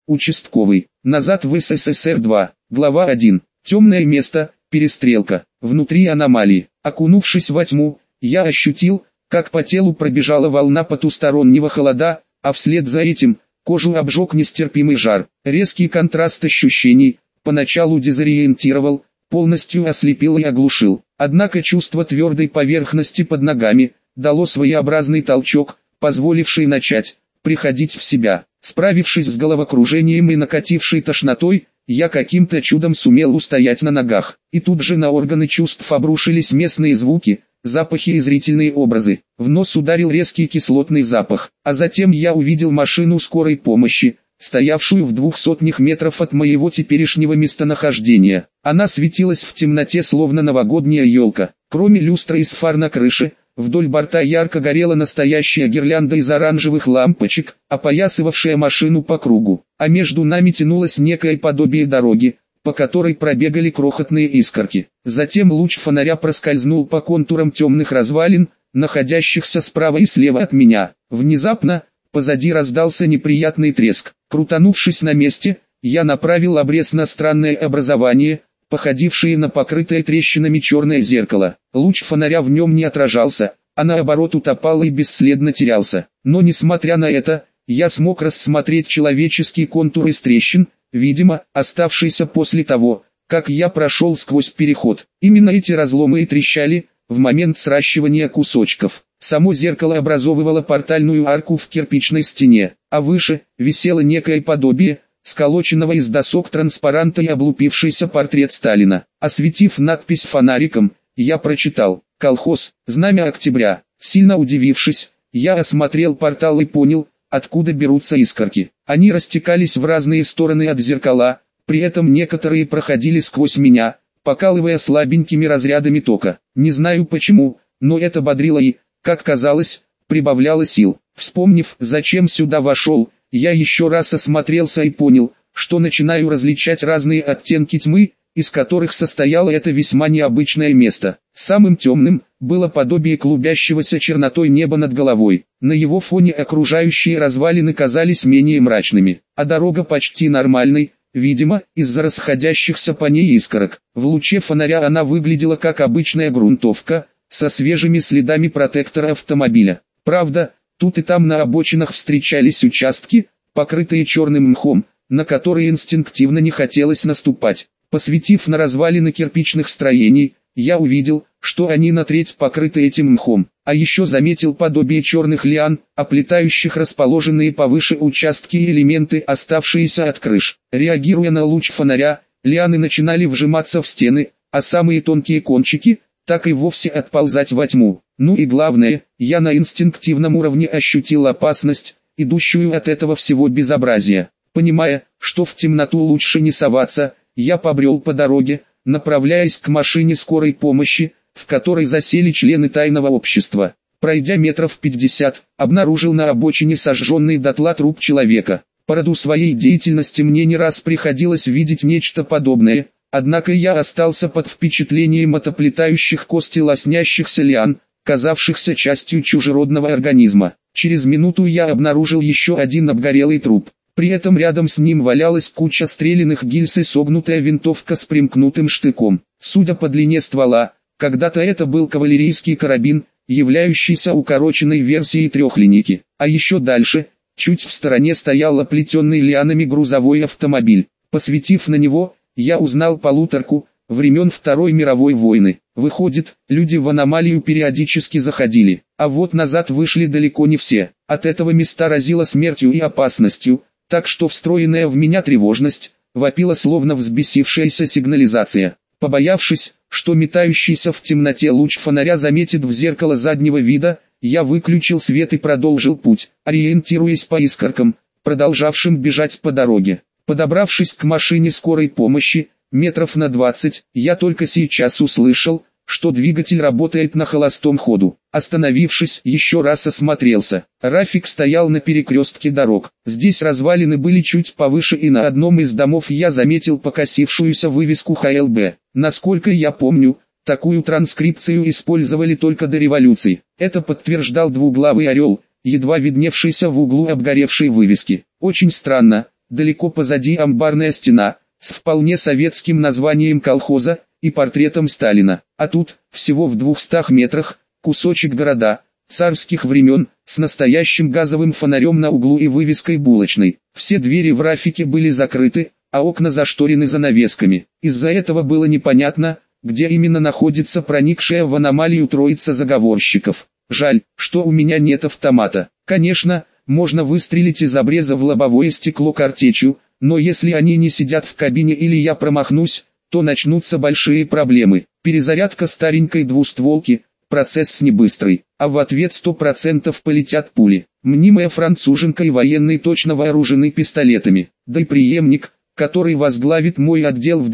Участковый. Назад в СССР 2. Глава 1. Темное место, перестрелка. Внутри аномалии. Окунувшись во тьму, я ощутил, как по телу пробежала волна потустороннего холода, а вслед за этим, кожу обжег нестерпимый жар. Резкий контраст ощущений, поначалу дезориентировал, полностью ослепил и оглушил. Однако чувство твердой поверхности под ногами дало своеобразный толчок, позволивший начать приходить в себя. Справившись с головокружением и накатившей тошнотой, я каким-то чудом сумел устоять на ногах. И тут же на органы чувств обрушились местные звуки, запахи и зрительные образы. В нос ударил резкий кислотный запах, а затем я увидел машину скорой помощи, стоявшую в 200 метров от моего теперешнего местонахождения. Она светилась в темноте словно новогодняя елка. Кроме люстры из фар на крыше, вдоль борта ярко горела настоящая гирлянда из оранжевых лампочек, опоясывавшая машину по кругу. А между нами тянулось некое подобие дороги, по которой пробегали крохотные искорки. Затем луч фонаря проскользнул по контурам темных развалин, находящихся справа и слева от меня. Внезапно, позади раздался неприятный треск. Крутанувшись на месте, я направил обрез на странное образование, походившее на покрытое трещинами черное зеркало. Луч фонаря в нем не отражался, а наоборот утопал и бесследно терялся. Но несмотря на это, я смог рассмотреть человеческий контур из трещин, видимо, оставшийся после того, как я прошел сквозь переход. Именно эти разломы и трещали в момент сращивания кусочков. Само зеркало образовывало портальную арку в кирпичной стене, а выше висело некое подобие сколоченного из досок транспаранта и облупившийся портрет Сталина. Осветив надпись фонариком, я прочитал «Колхоз, Знамя Октября». Сильно удивившись, я осмотрел портал и понял, откуда берутся искорки. Они растекались в разные стороны от зеркала, при этом некоторые проходили сквозь меня, покалывая слабенькими разрядами тока. Не знаю почему, но это бодрило и, как казалось, прибавляло сил. Вспомнив, зачем сюда вошел, я еще раз осмотрелся и понял, что начинаю различать разные оттенки тьмы, из которых состояло это весьма необычное место. Самым темным было подобие клубящегося чернотой неба над головой. На его фоне окружающие развалины казались менее мрачными, а дорога почти нормальной, видимо, из-за расходящихся по ней искорок. В луче фонаря она выглядела как обычная грунтовка, со свежими следами протектора автомобиля. Правда, тут и там на обочинах встречались участки, покрытые черным мхом, на которые инстинктивно не хотелось наступать. Посветив на развалины кирпичных строений, я увидел, что они на треть покрыты этим мхом, а еще заметил подобие черных лиан, оплетающих расположенные повыше участки и элементы, оставшиеся от крыш. Реагируя на луч фонаря, лианы начинали вжиматься в стены, а самые тонкие кончики так и вовсе отползать во тьму. Ну и главное, я на инстинктивном уровне ощутил опасность, идущую от этого всего безобразия. Понимая, что в темноту лучше не соваться, я побрел по дороге, направляясь к машине скорой помощи, в которой засели члены тайного общества. Пройдя метров 50, обнаружил на обочине сожженный дотла труп человека. По роду своей деятельности мне не раз приходилось видеть нечто подобное, однако я остался под впечатлением от оплетающих кости лоснящихся лиан, казавшихся частью чужеродного организма. Через минуту я обнаружил еще один обгорелый труп. При этом рядом с ним валялась куча стрелянных гильз и согнутая винтовка с примкнутым штыком. Судя по длине ствола, когда-то это был кавалерийский карабин, являющийся укороченной версией трехлинейки. А еще дальше, чуть в стороне стоял оплетенный лианами грузовой автомобиль. Посветив на него, я узнал полуторку времен Второй мировой войны. Выходит, люди в аномалию периодически заходили, а вот назад вышли далеко не все. От этого места разило смертью и опасностью, так что встроенная в меня тревожность вопила словно взбесившаяся сигнализация. Побоявшись, что метающийся в темноте луч фонаря заметит в зеркало заднего вида, я выключил свет и продолжил путь, ориентируясь по искоркам, продолжавшим бежать по дороге. Подобравшись к машине скорой помощи, метров на 20, я только сейчас услышал, что двигатель работает на холостом ходу. Остановившись, еще раз осмотрелся. Рафик стоял на перекрестке дорог. Здесь развалины были чуть повыше, и на одном из домов я заметил покосившуюся вывеску ХЛБ. Насколько я помню, такую транскрипцию использовали только до революции. Это подтверждал двуглавый орел, едва видневшийся в углу обгоревшей вывески. Очень странно, далеко позади амбарная стена, с вполне советским названием колхоза и портретом Сталина. А тут, всего в 200 метрах, кусочек города, царских времен, с настоящим газовым фонарем на углу и вывеской булочной. Все двери в Рафике были закрыты, а окна зашторены занавесками. Из-за этого было непонятно, где именно находится проникшая в аномалию троица заговорщиков. Жаль, что у меня нет автомата. Конечно, можно выстрелить из обреза в лобовое стекло картечью, но если они не сидят в кабине или я промахнусь, то начнутся большие проблемы. Перезарядка старенькой двустволки, процесс не быстрый, а в ответ 100% полетят пули. Мнимая француженка и военный точно вооружены пистолетами. Да и преемник, который возглавит мой отдел в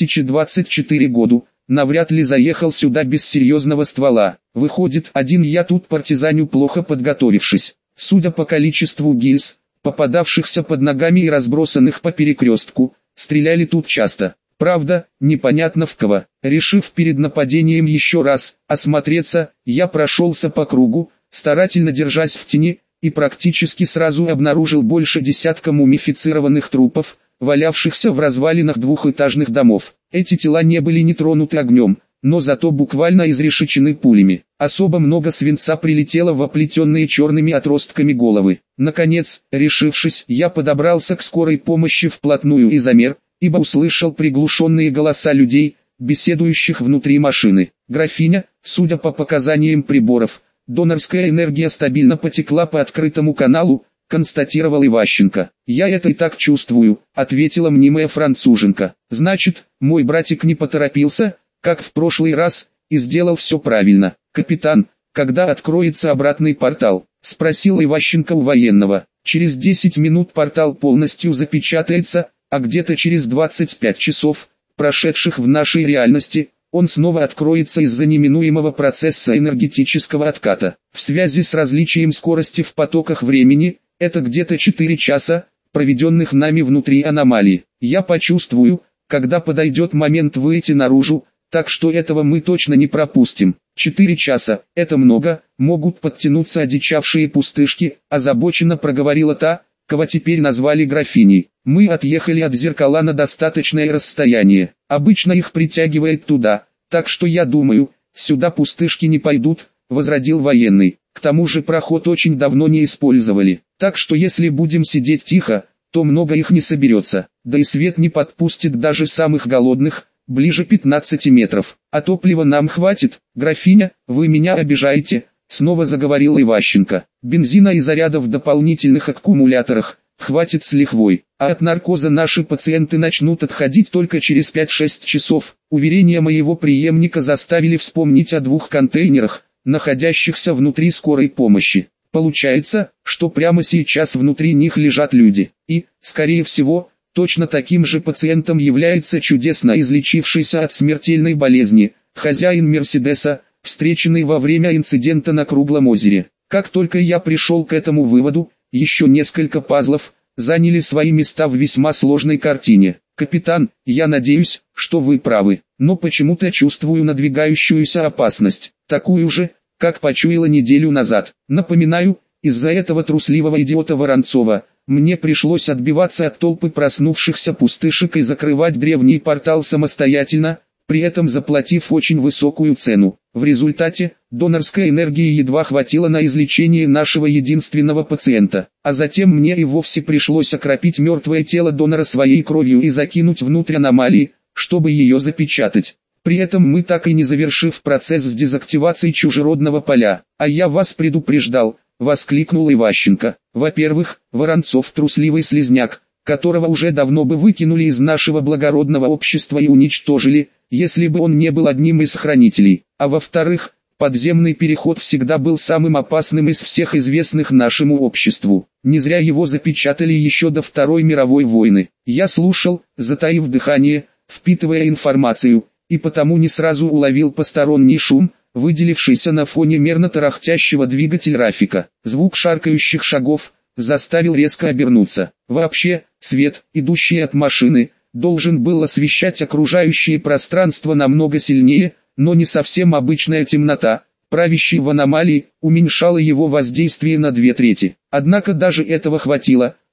2024 году, навряд ли заехал сюда без серьезного ствола. Выходит, один я тут партизаню, плохо подготовившись. Судя по количеству гильз, попадавшихся под ногами и разбросанных по перекрестку, стреляли тут часто. Правда, непонятно в кого. Решив перед нападением еще раз осмотреться, я прошелся по кругу, старательно держась в тени, и практически сразу обнаружил больше десятка мумифицированных трупов, валявшихся в развалинах двухэтажных домов. Эти тела не были не тронуты огнем, но зато буквально изрешечены пулями. Особо много свинца прилетело в оплетенные черными отростками головы. Наконец, решившись, я подобрался к скорой помощи вплотную и замер, ибо услышал приглушенные голоса людей, беседующих внутри машины. Графиня, судя по показаниям приборов, донорская энергия стабильно потекла по открытому каналу, констатировал Иващенко. «Я это и так чувствую», — ответила мнимая француженка. «Значит, мой братик не поторопился, как в прошлый раз, и сделал все правильно. Капитан, когда откроется обратный портал?» — спросил Иващенко у военного. «Через 10 минут портал полностью запечатается, а где-то через 25 часов, прошедших в нашей реальности, он снова откроется из-за неминуемого процесса энергетического отката. В связи с различием скорости в потоках времени, это где-то 4 часа, проведенных нами внутри аномалии. Я почувствую, когда подойдет момент выйти наружу, так что этого мы точно не пропустим. 4 часа, это много, могут подтянуться одичавшие пустышки, озабоченно проговорила та, кого теперь назвали графиней. Мы отъехали от зеркала на достаточное расстояние. Обычно их притягивает туда, так что я думаю, сюда пустышки не пойдут, возразил военный. К тому же проход очень давно не использовали, так что если будем сидеть тихо, то много их не соберется, да и свет не подпустит даже самых голодных, ближе 15 метров. А топлива нам хватит, графиня, вы меня обижаете, снова заговорил Иващенко. Бензина и заряда в дополнительных аккумуляторах хватит с лихвой, а от наркоза наши пациенты начнут отходить только через 5-6 часов. Уверения моего преемника заставили вспомнить о 2 контейнерах, находящихся внутри скорой помощи. Получается, что прямо сейчас внутри них лежат люди, и, скорее всего, точно таким же пациентом является чудесно излечившийся от смертельной болезни, хозяин Мерседеса, встреченный во время инцидента на Круглом озере. Как только я пришел к этому выводу, еще несколько пазлов заняли свои места в весьма сложной картине. Капитан, я надеюсь, что вы правы, но почему-то чувствую надвигающуюся опасность, такую же, как почуяла неделю назад. Напоминаю, из-за этого трусливого идиота Воронцова, мне пришлось отбиваться от толпы проснувшихся пустышек и закрывать древний портал самостоятельно, при этом заплатив очень высокую цену. В результате, донорской энергии едва хватило на излечение нашего единственного пациента, а затем мне и вовсе пришлось окропить мертвое тело донора своей кровью и закинуть внутрь аномалии, чтобы ее запечатать. При этом мы так и не завершив процесс с дезактивацией чужеродного поля. «А я вас предупреждал», — воскликнул Иващенко. «Во-первых, Воронцов трусливый слизняк, которого уже давно бы выкинули из нашего благородного общества и уничтожили, если бы он не был одним из хранителей. А во-вторых, подземный переход всегда был самым опасным из всех известных нашему обществу. Не зря его запечатали еще до Второй мировой войны». Я слушал, затаив дыхание, впитывая информацию, и потому не сразу уловил посторонний шум, выделившийся на фоне мерно тарахтящего двигателя Рафика. Звук шаркающих шагов заставил резко обернуться. Вообще, свет, идущий от машины, должен был освещать окружающее пространство намного сильнее, но не совсем обычная темнота, правящая в аномалии, уменьшала его воздействие на 2/3. Однако даже этого хватило,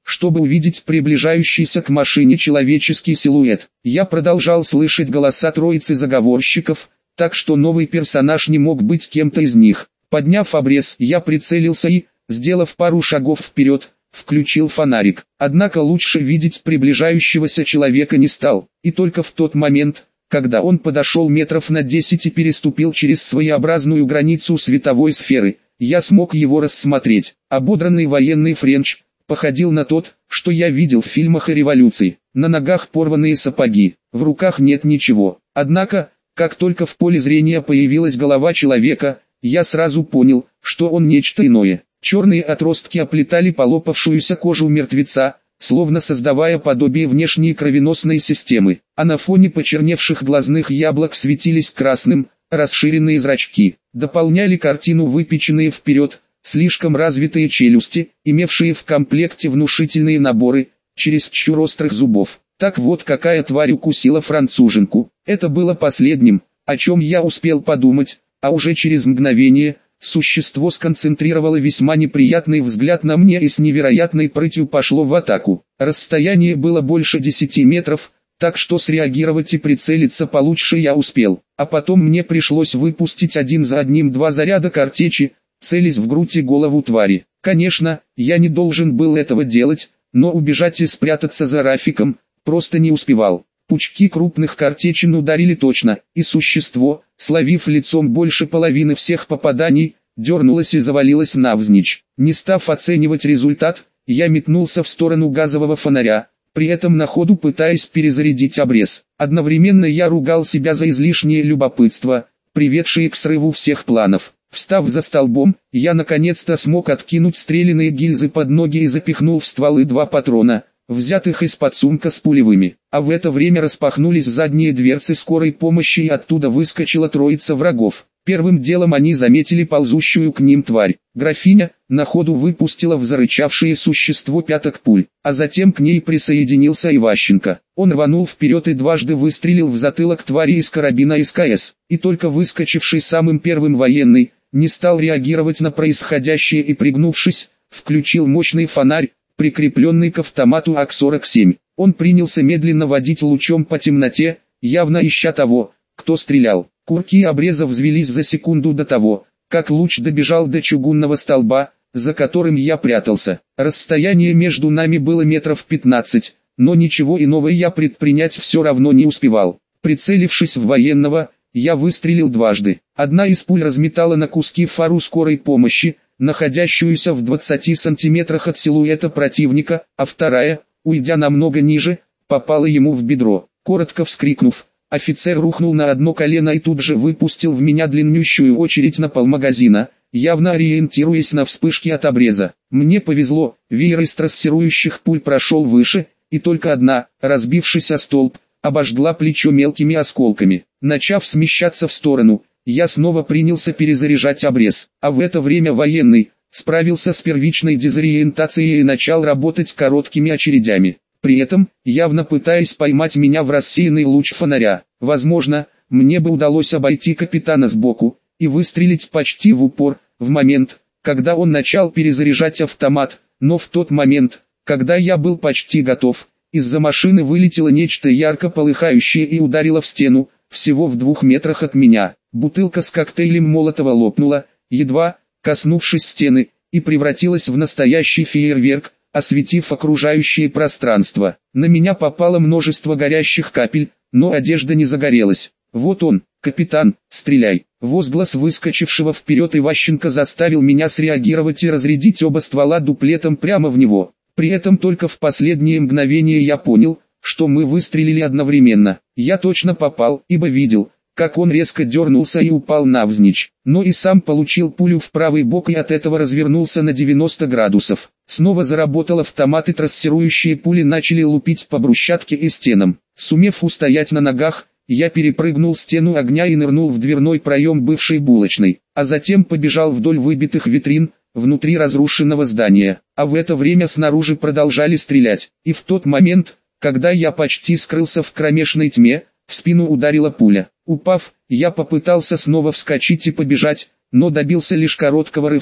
чтобы увидеть приближающийся к машине человеческий силуэт. Я продолжал слышать голоса троицы заговорщиков, так что новый персонаж не мог быть кем-то из них. Подняв обрез, я прицелился и, сделав пару шагов вперед, включил фонарик. Однако лучше видеть приближающегося человека не стал, и только в тот момент, когда он подошел метров на 10 и переступил через своеобразную границу световой сферы, я смог его рассмотреть. Ободранный военный френч походил на тот, что я видел в фильмах о революции. На ногах порванные сапоги, в руках нет ничего. Однако, как только в поле зрения появилась голова человека, я сразу понял, что он нечто иное. Черные отростки оплетали полопавшуюся кожу мертвеца, словно создавая подобие внешней кровеносной системы, а на фоне почерневших глазных яблок светились красным, расширенные зрачки. Дополняли картину выпеченные вперед, слишком развитые челюсти, имевшие в комплекте внушительные наборы, чересчур острых зубов. Так вот какая тварь укусила француженку. Это было последним, о чем я успел подумать, а уже через мгновение существо сконцентрировало весьма неприятный взгляд на мне и с невероятной прытью пошло в атаку. Расстояние было больше 10 метров, так что среагировать и прицелиться получше я успел. А потом мне пришлось выпустить один за одним 2 заряда картечи, целясь в грудь и голову твари. Конечно, я не должен был этого делать, но убежать и спрятаться за Рафиком просто не успевал. Пучки крупных картечин ударили точно, и существо, словив лицом больше половины всех попаданий, дернулось и завалилось навзничь. Не став оценивать результат, я метнулся в сторону газового фонаря, при этом на ходу пытаясь перезарядить обрез. Одновременно я ругал себя за излишнее любопытство, приведшее к срыву всех планов. Встав за столбом, я наконец-то смог откинуть стрелянные гильзы под ноги и запихнул в стволы 2 патрона, взятых из-под сумка с пулевыми. А в это время распахнулись задние дверцы скорой помощи и оттуда выскочила троица врагов. Первым делом они заметили ползущую к ним тварь. Графиня на ходу выпустила в зарычавшее существо 5 пуль, а затем к ней присоединился Иващенко. Он рванул вперед и дважды выстрелил в затылок твари из карабина СКС, и только выскочивший самым первым военный не стал реагировать на происходящее и, пригнувшись, включил мощный фонарь, прикрепленный к автомату АК-47. Он принялся медленно водить лучом по темноте, явно ища того, кто стрелял. Курки обреза взвелись за секунду до того, как луч добежал до чугунного столба, за которым я прятался. Расстояние между нами было метров 15, но ничего иного я предпринять все равно не успевал. Прицелившись в военного, я выстрелил дважды. Одна из пуль разметала на куски фару скорой помощи, находящуюся в 20 сантиметрах от силуэта противника, а вторая, уйдя намного ниже, попала ему в бедро. Коротко вскрикнув, офицер рухнул на одно колено и тут же выпустил в меня длиннющую очередь на полмагазина, явно ориентируясь на вспышки от обреза. Мне повезло, веер из трассирующих пуль прошел выше, и только одна, разбившись о столб, обожгла плечо мелкими осколками. Начав смещаться в сторону, я снова принялся перезаряжать обрез, а в это время военный справился с первичной дезориентацией и начал работать короткими очередями. При этом, явно пытаясь поймать меня в рассеянный луч фонаря. Возможно, мне бы удалось обойти капитана сбоку и выстрелить почти в упор, в момент, когда он начал перезаряжать автомат, но в тот момент, когда я был почти готов, из-за машины вылетело нечто ярко полыхающее и ударило в стену, всего в 2 метрах от меня. Бутылка с коктейлем Молотова лопнула, едва коснувшись стены, и превратилась в настоящий фейерверк, осветив окружающее пространство. На меня попало множество горящих капель, но одежда не загорелась. «Вот он, капитан, стреляй!» Возглас выскочившего вперед Иващенко заставил меня среагировать и разрядить оба ствола дуплетом прямо в него. При этом только в последнее мгновение я понял, что мы выстрелили одновременно. Я точно попал, ибо видел, как он резко дернулся и упал навзничь, но и сам получил пулю в правый бок и от этого развернулся на 90 градусов. Снова заработал автомат и трассирующие пули начали лупить по брусчатке и стенам. Сумев устоять на ногах, я перепрыгнул стену огня и нырнул в дверной проем бывшей булочной, а затем побежал вдоль выбитых витрин, внутри разрушенного здания. А в это время снаружи продолжали стрелять, и в тот момент, когда я почти скрылся в кромешной тьме, в спину ударила пуля. Упав, я попытался снова вскочить и побежать, но добился лишь короткого рывка,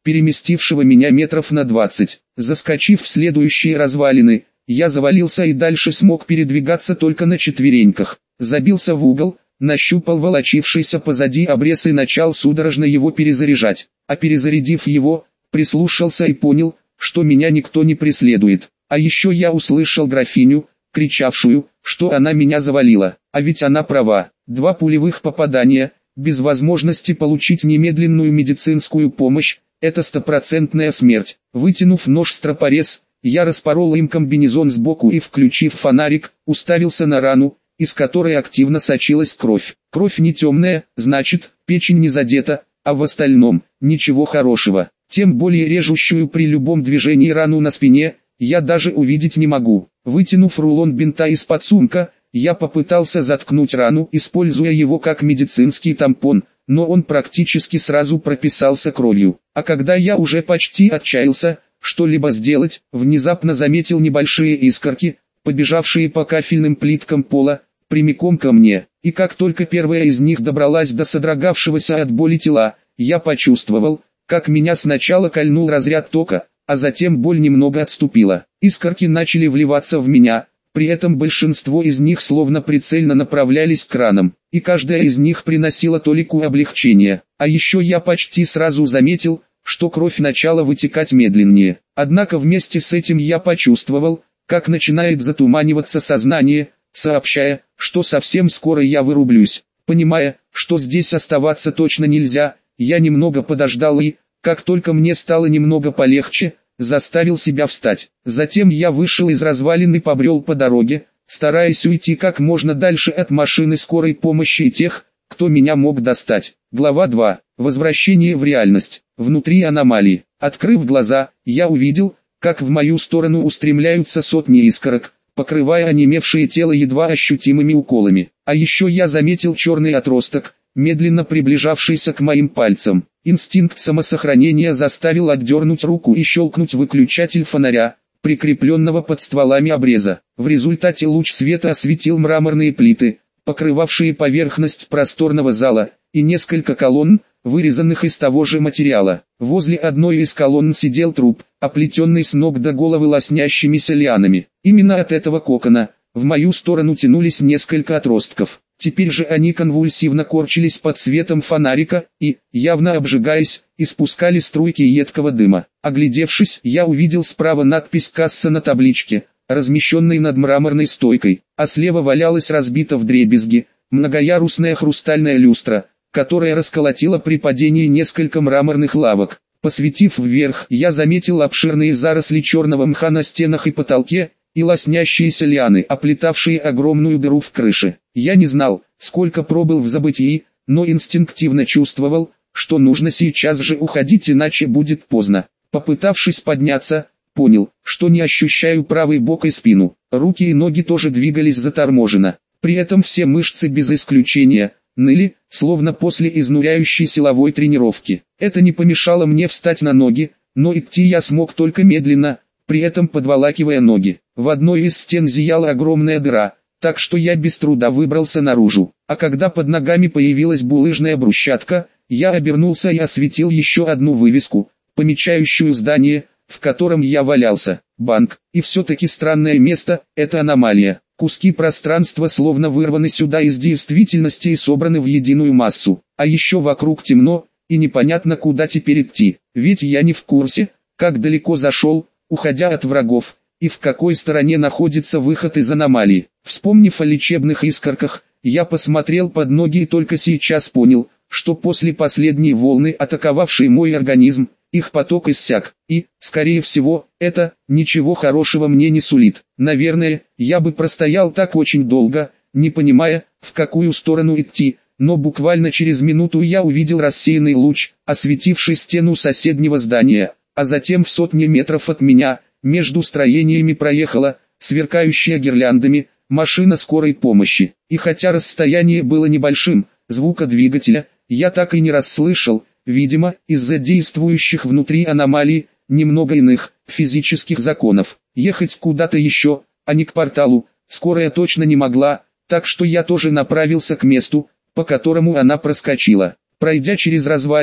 переместившего меня метров на 20. Заскочив в следующие развалины, я завалился и дальше смог передвигаться только на четвереньках. Забился в угол, нащупал волочившийся позади обрез и начал судорожно его перезаряжать. А перезарядив его, прислушался и понял, что меня никто не преследует. А еще я услышал графиню, кричавшую, что она меня завалила. А ведь она права. 2 пулевых попадания, без возможности получить немедленную медицинскую помощь, это стопроцентная смерть. Вытянув нож-стропорез, я распорол им комбинезон сбоку и, включив фонарик, уставился на рану, из которой активно сочилась кровь. Кровь не темная, значит, печень не задета, а в остальном, ничего хорошего. Тем более режущую при любом движении рану на спине, я даже увидеть не могу. Вытянув рулон бинта из-под сумка, я попытался заткнуть рану, используя его как медицинский тампон, но он практически сразу прописался кровью. А когда я уже почти отчаялся что-либо сделать, внезапно заметил небольшие искорки, побежавшие по кафельным плиткам пола, прямиком ко мне. И как только первая из них добралась до содрогавшегося от боли тела, я почувствовал, как меня сначала кольнул разряд тока, а затем боль немного отступила. Искорки начали вливаться в меня, при этом большинство из них словно прицельно направлялись к ранам, и каждая из них приносила толику облегчения. А еще я почти сразу заметил, что кровь начала вытекать медленнее. Однако вместе с этим я почувствовал, как начинает затуманиваться сознание, сообщая, что совсем скоро я вырублюсь. Понимая, что здесь оставаться точно нельзя, я немного подождал и, как только мне стало немного полегче, заставил себя встать. Затем я вышел из развалин и побрел по дороге, стараясь уйти как можно дальше от машины скорой помощи и тех, кто меня мог достать. Глава 2. Возвращение в реальность. Внутри аномалии. Открыв глаза, я увидел, как в мою сторону устремляются сотни искорок, покрывая онемевшее тело едва ощутимыми уколами. А еще я заметил черный отросток, медленно приближавшийся к моим пальцам. Инстинкт самосохранения заставил отдернуть руку и щелкнуть выключатель фонаря, прикрепленного под стволами обреза. В результате луч света осветил мраморные плиты, покрывавшие поверхность просторного зала, и несколько колонн, вырезанных из того же материала. Возле одной из колонн сидел труп, оплетенный с ног до головы лоснящимися лианами. Именно от этого кокона в мою сторону тянулись несколько отростков. Теперь же они конвульсивно корчились под светом фонарика и, явно обжигаясь, испускали струйки едкого дыма. Оглядевшись, я увидел справа надпись «Касса» на табличке, размещенной над мраморной стойкой, а слева валялась разбита вдребезги многоярусная хрустальная люстра, которая расколотила при падении несколько мраморных лавок. Посветив вверх, я заметил обширные заросли черного мха на стенах и потолке, и лоснящиеся лианы, оплетавшие огромную дыру в крыше. Я не знал, сколько пробыл в забытии, но инстинктивно чувствовал, что нужно сейчас же уходить, иначе будет поздно. Попытавшись подняться, понял, что не ощущаю правый бок и спину. Руки и ноги тоже двигались заторможенно. При этом все мышцы без исключения ныли, словно после изнуряющей силовой тренировки. Это не помешало мне встать на ноги, но идти я смог только медленно, при этом подволакивая ноги. В одной из стен зияла огромная дыра, так что я без труда выбрался наружу. А когда под ногами появилась булыжная брусчатка, я обернулся и осветил еще одну вывеску, помечающую здание, в котором я валялся. Банк. И все-таки странное место, это аномалия. Куски пространства словно вырваны сюда из действительности и собраны в единую массу. А еще вокруг темно, и непонятно куда теперь идти. Ведь я не в курсе, как далеко зашел, уходя от врагов, и в какой стороне находится выход из аномалии. Вспомнив о лечебных искорках, я посмотрел под ноги и только сейчас понял, что после последней волны, атаковавшей мой организм, их поток иссяк, и, скорее всего, это ничего хорошего мне не сулит. Наверное, я бы простоял так очень долго, не понимая, в какую сторону идти, но буквально через минуту я увидел рассеянный луч, осветивший стену соседнего здания, а затем в сотне метров от меня, между строениями проехала, сверкающая гирляндами, машина скорой помощи. И хотя расстояние было небольшим, звука двигателя я так и не расслышал, видимо, из-за действующих внутри аномалий, немного иных, физических законов. Ехать куда-то еще, а не к порталу, скорая точно не могла, так что я тоже направился к месту, по которому она проскочила. Пройдя через развалины,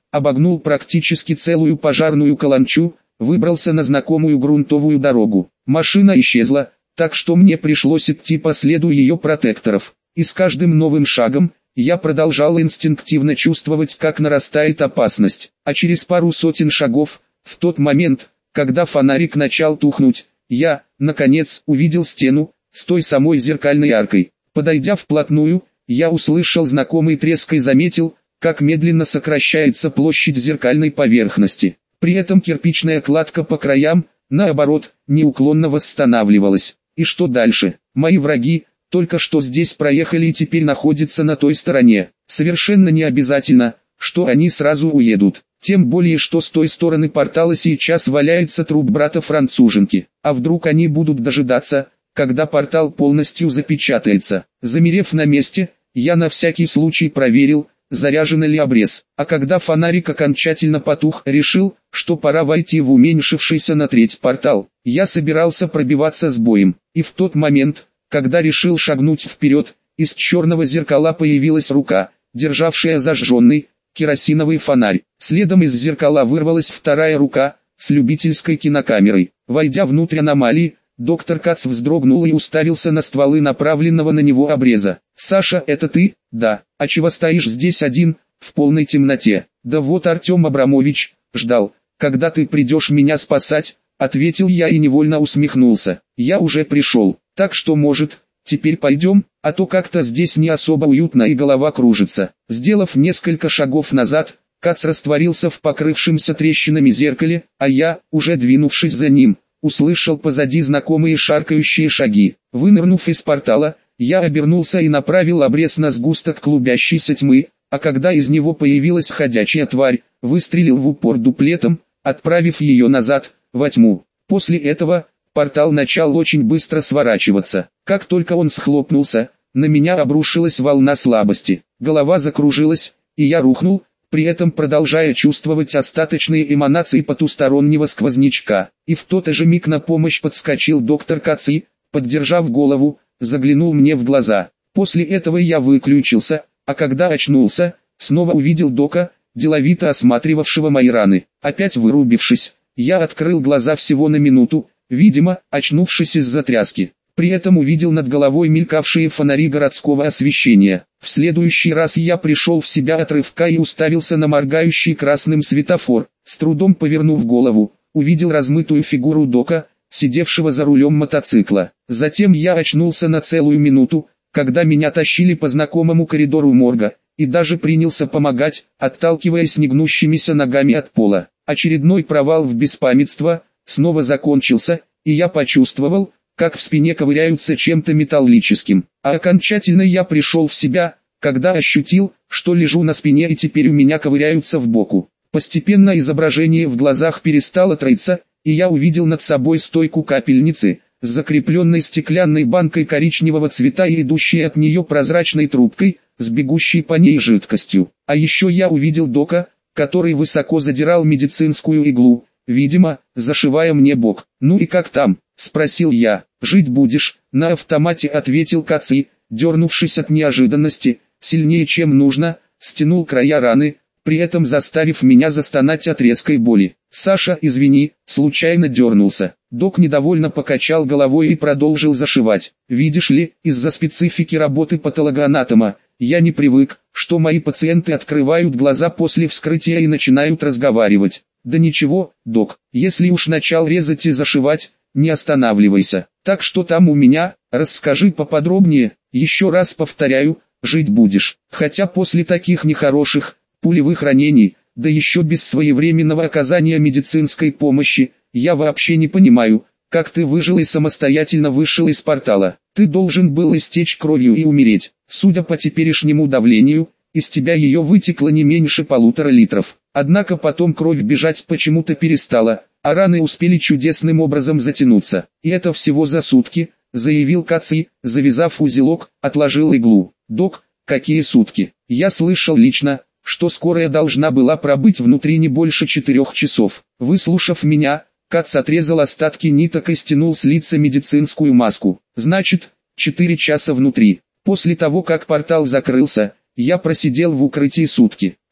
обогнул практически целую пожарную каланчу, выбрался на знакомую грунтовую дорогу. Машина исчезла, так что мне пришлось идти по следу ее протекторов. И с каждым новым шагом, я продолжал инстинктивно чувствовать, как нарастает опасность. А через пару сотен шагов, в тот момент, когда фонарик начал тухнуть, я, наконец, увидел стену, с той самой зеркальной аркой. Подойдя вплотную, я услышал знакомый треск и заметил, как медленно сокращается площадь зеркальной поверхности. При этом кирпичная кладка по краям, наоборот, неуклонно восстанавливалась. И что дальше? Мои враги, только что здесь проехали и теперь находятся на той стороне. Совершенно не обязательно, что они сразу уедут. Тем более, что с той стороны портала сейчас валяется труп брата-француженки. А вдруг они будут дожидаться, когда портал полностью запечатается? Замерев на месте, я на всякий случай проверил, заряжен ли обрез. А когда фонарик окончательно потух, решил, что пора войти в уменьшившийся на треть портал. Я собирался пробиваться с боем. И в тот момент, когда решил шагнуть вперед, из черного зеркала появилась рука, державшая зажженный керосиновый фонарь. Следом из зеркала вырвалась вторая рука, с любительской кинокамерой. Войдя внутрь аномалии, доктор Кац вздрогнул и уставился на стволы направленного на него обреза. «Саша, это ты?» «Да. А чего стоишь здесь один, в полной темноте?» «Да вот Артем Абрамович, ждал, когда ты придешь меня спасать», ответил я и невольно усмехнулся. «Я уже пришел, так что может, теперь пойдем, а то как-то здесь не особо уютно и голова кружится». Сделав несколько шагов назад, Кац растворился в покрывшемся трещинами зеркале, а я, уже двинувшись за ним, услышал позади знакомые шаркающие шаги. Вынырнув из портала, я обернулся и направил обрез на сгусток клубящейся тьмы, а когда из него появилась ходячая тварь, выстрелил в упор дуплетом, отправив ее назад, во тьму. После этого, портал начал очень быстро сворачиваться. Как только он схлопнулся, на меня обрушилась волна слабости. Голова закружилась, и я рухнул, при этом продолжая чувствовать остаточные эманации потустороннего сквознячка. И в тот же миг на помощь подскочил доктор Кац и, поддержав голову, заглянул мне в глаза. После этого я выключился, а когда очнулся, снова увидел Дока, деловито осматривавшего мои раны. Опять вырубившись, я открыл глаза всего на минуту, видимо, очнувшись из-за тряски. При этом увидел над головой мелькавшие фонари городского освещения. В следующий раз я пришел в себя от рывка и уставился на моргающий красным светофор. С трудом повернув голову, увидел размытую фигуру Дока, сидевшего за рулем мотоцикла. Затем я очнулся на целую минуту, когда меня тащили по знакомому коридору морга, и даже принялся помогать, отталкиваясь негнущимися ногами от пола. Очередной провал в беспамятство снова закончился, и я почувствовал, как в спине ковыряются чем-то металлическим. А окончательно я пришел в себя, когда ощутил, что лежу на спине и теперь у меня ковыряются в боку. Постепенно изображение в глазах перестало троиться, и я увидел над собой стойку капельницы, с закрепленной стеклянной банкой коричневого цвета и идущей от нее прозрачной трубкой, с бегущей по ней жидкостью. А еще я увидел Дока, который высоко задирал медицинскую иглу, видимо, зашивая мне бок. «Ну и как там?» – спросил я. «Жить будешь», – на автомате ответил Кац и, дернувшись от неожиданности, сильнее чем нужно, стянул края раны, при этом заставив меня застонать от резкой боли. «Саша, извини, случайно дернулся». Док недовольно покачал головой и продолжил зашивать. «Видишь ли, из-за специфики работы патологоанатома, я не привык, что мои пациенты открывают глаза после вскрытия и начинают разговаривать». «Да ничего, док, если уж начал резать и зашивать, не останавливайся. Так что там у меня, расскажи поподробнее». «Еще раз повторяю, жить будешь». Хотя после таких нехороших, пулевых ранений, да еще без своевременного оказания медицинской помощи, я вообще не понимаю, как ты выжил и самостоятельно вышел из портала. Ты должен был истечь кровью и умереть. Судя по теперешнему давлению, из тебя ее вытекло не меньше 1,5 литра. Однако потом кровь бежать почему-то перестала, а раны успели чудесным образом затянуться. И это всего за сутки, заявил Кац и, завязав узелок, отложил иглу. «Док, какие сутки? Я слышал лично, что скорая должна была пробыть внутри не больше 4 часов». Выслушав меня, Кац отрезал остатки ниток и стянул с лица медицинскую маску. «Значит, 4 часа внутри. После того, как портал закрылся, я просидел в укрытии сутки.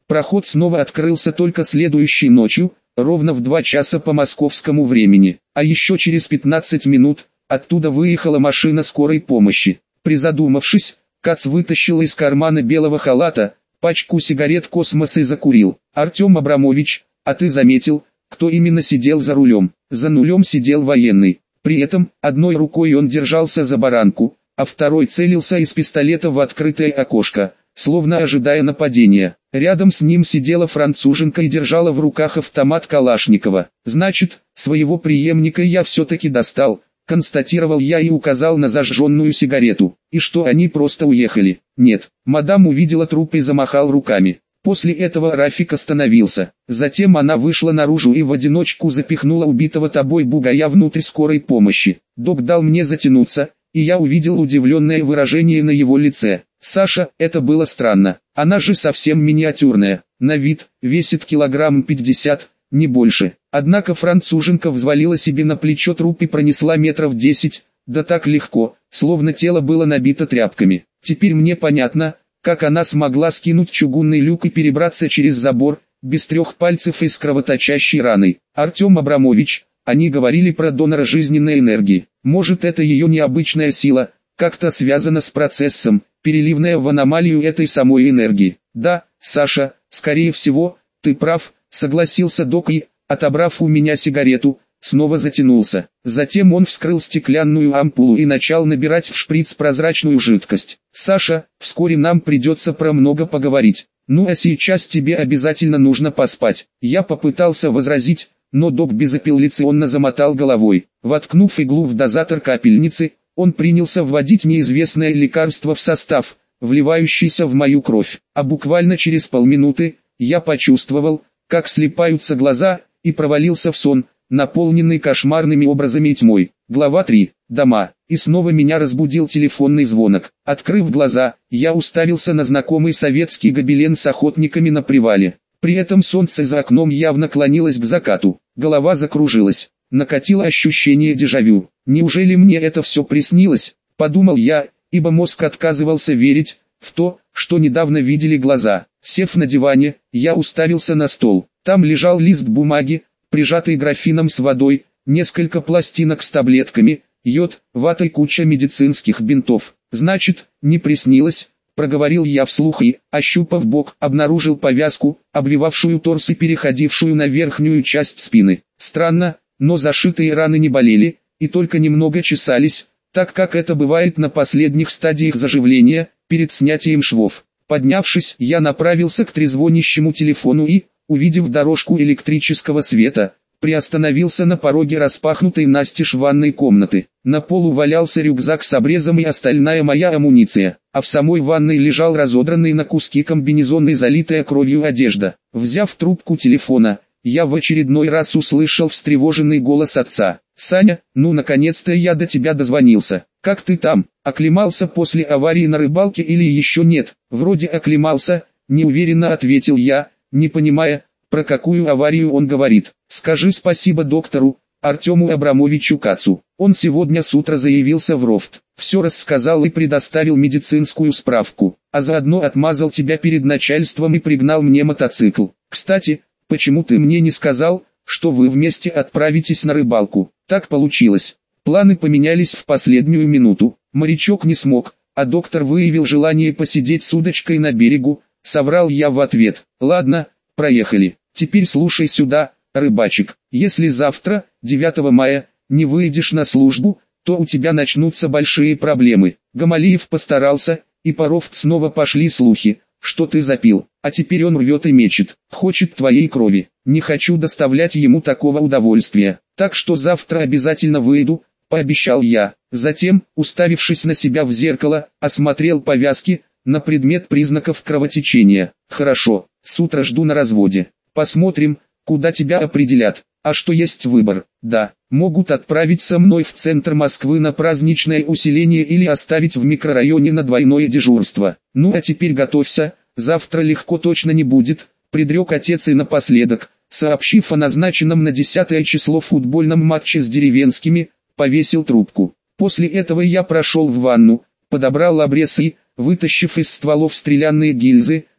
Проход снова открылся только следующей ночью, ровно в 2 часа по московскому времени, а еще через 15 минут, оттуда выехала машина скорой помощи. Призадумавшись, Кац вытащил из кармана белого халата пачку сигарет «Космос» и закурил. «Артем Абрамович, а ты заметил, кто именно сидел за рулем?» За нулем сидел военный. При этом, одной рукой он держался за баранку, а второй целился из пистолета в открытое окошко, словно ожидая нападения. Рядом с ним сидела француженка и держала в руках автомат Калашникова. «Значит, своего преемника я все-таки достал», констатировал я и указал на зажженную сигарету. «И что, они просто уехали?» «Нет». Мадам увидела труп и замахал руками. После этого Рафик остановился. Затем она вышла наружу и в одиночку запихнула убитого тобой бугая внутрь скорой помощи. Док дал мне затянуться, и я увидел удивленное выражение на его лице. «Саша, это было странно. Она же совсем миниатюрная. На вид, весит килограмм 50, не больше». Однако француженка взвалила себе на плечо труп и пронесла метров 10, да так легко, словно тело было набито тряпками. Теперь мне понятно, как она смогла скинуть чугунный люк и перебраться через забор, без 3 пальцев и с кровоточащей раной. «Артем Абрамович, они говорили про донора жизненной энергии. Может, это ее необычная сила, как-то связана с процессом, переливная в аномалию этой самой энергии?» «Да, Саша, скорее всего, ты прав», согласился док и, отобрав у меня сигарету, снова затянулся. Затем он вскрыл стеклянную ампулу и начал набирать в шприц прозрачную жидкость. «Саша, вскоре нам придется про много поговорить. Ну а сейчас тебе обязательно нужно поспать». Я попытался возразить, но док безапелляционно замотал головой. Воткнув иглу в дозатор капельницы, он принялся вводить неизвестное лекарство в состав, вливающийся в мою кровь. А буквально через полминуты, я почувствовал, как слипаются глаза, и провалился в сон, наполненный кошмарными образами и тьмой. Глава 3. Дома. И снова меня разбудил телефонный звонок. Открыв глаза, я уставился на знакомый советский гобелен с охотниками на привале. При этом солнце за окном явно клонилось к закату. Голова закружилась. Накатило ощущение дежавю. «Неужели мне это все приснилось?» – подумал я, ибо мозг отказывался верить в то, что недавно видели глаза. Сев на диване, я уставился на стол. Там лежал лист бумаги, прижатый графином с водой, несколько пластинок с таблетками, йод, вата и куча медицинских бинтов. «Значит, не приснилось», – проговорил я вслух и, ощупав бок, обнаружил повязку, обвивавшую торс и переходившую на верхнюю часть спины. Странно, но зашитые раны не болели, и только немного чесались, так как это бывает на последних стадиях заживления, перед снятием швов. Поднявшись, я направился к трезвонящему телефону и, увидев дорожку электрического света, приостановился на пороге распахнутой настежь ванной комнаты. На полу валялся рюкзак с обрезом и остальная моя амуниция, а в самой ванной лежал разодранный на куски комбинезон и залитая кровью одежда. Взяв трубку телефона, я в очередной раз услышал встревоженный голос отца. «Саня, ну наконец-то я до тебя дозвонился. Как ты там? Оклемался после аварии на рыбалке или еще нет?» «Вроде оклемался», неуверенно ответил я, не понимая, про какую аварию он говорит. «Скажи спасибо доктору Артему Абрамовичу Кацу. Он сегодня с утра заявился в РОВД. Все рассказал и предоставил медицинскую справку, а заодно отмазал тебя перед начальством и пригнал мне мотоцикл. Кстати, почему ты мне не сказал, что вы вместе отправитесь на рыбалку?» «Так получилось. Планы поменялись в последнюю минуту. Морячок не смог, а доктор выявил желание посидеть с удочкой на берегу», соврал я в ответ. «Ладно, проехали. Теперь слушай сюда, рыбачик. Если завтра, 9 мая, не выйдешь на службу, то у тебя начнутся большие проблемы». Гамалиев постарался, и по РОВД снова пошли слухи, что ты запил, а теперь он рвет и мечет, хочет твоей крови. Не хочу доставлять ему такого удовольствия, так что завтра обязательно выйду, пообещал я. Затем, уставившись на себя в зеркало, осмотрел повязки, на предмет признаков кровотечения. «Хорошо, с утра жду на разводе. Посмотрим, куда тебя определят. А что есть выбор? Да, могут отправить со мной в центр Москвы на праздничное усиление или оставить в микрорайоне на двойное дежурство. Ну а теперь готовься, завтра легко точно не будет», предрек отец и напоследок, сообщив о назначенном на 10 число футбольном матче с деревенскими, повесил трубку. После этого я прошел в ванну, подобрал обрез и, вытащив из стволов стрелянные гильзы,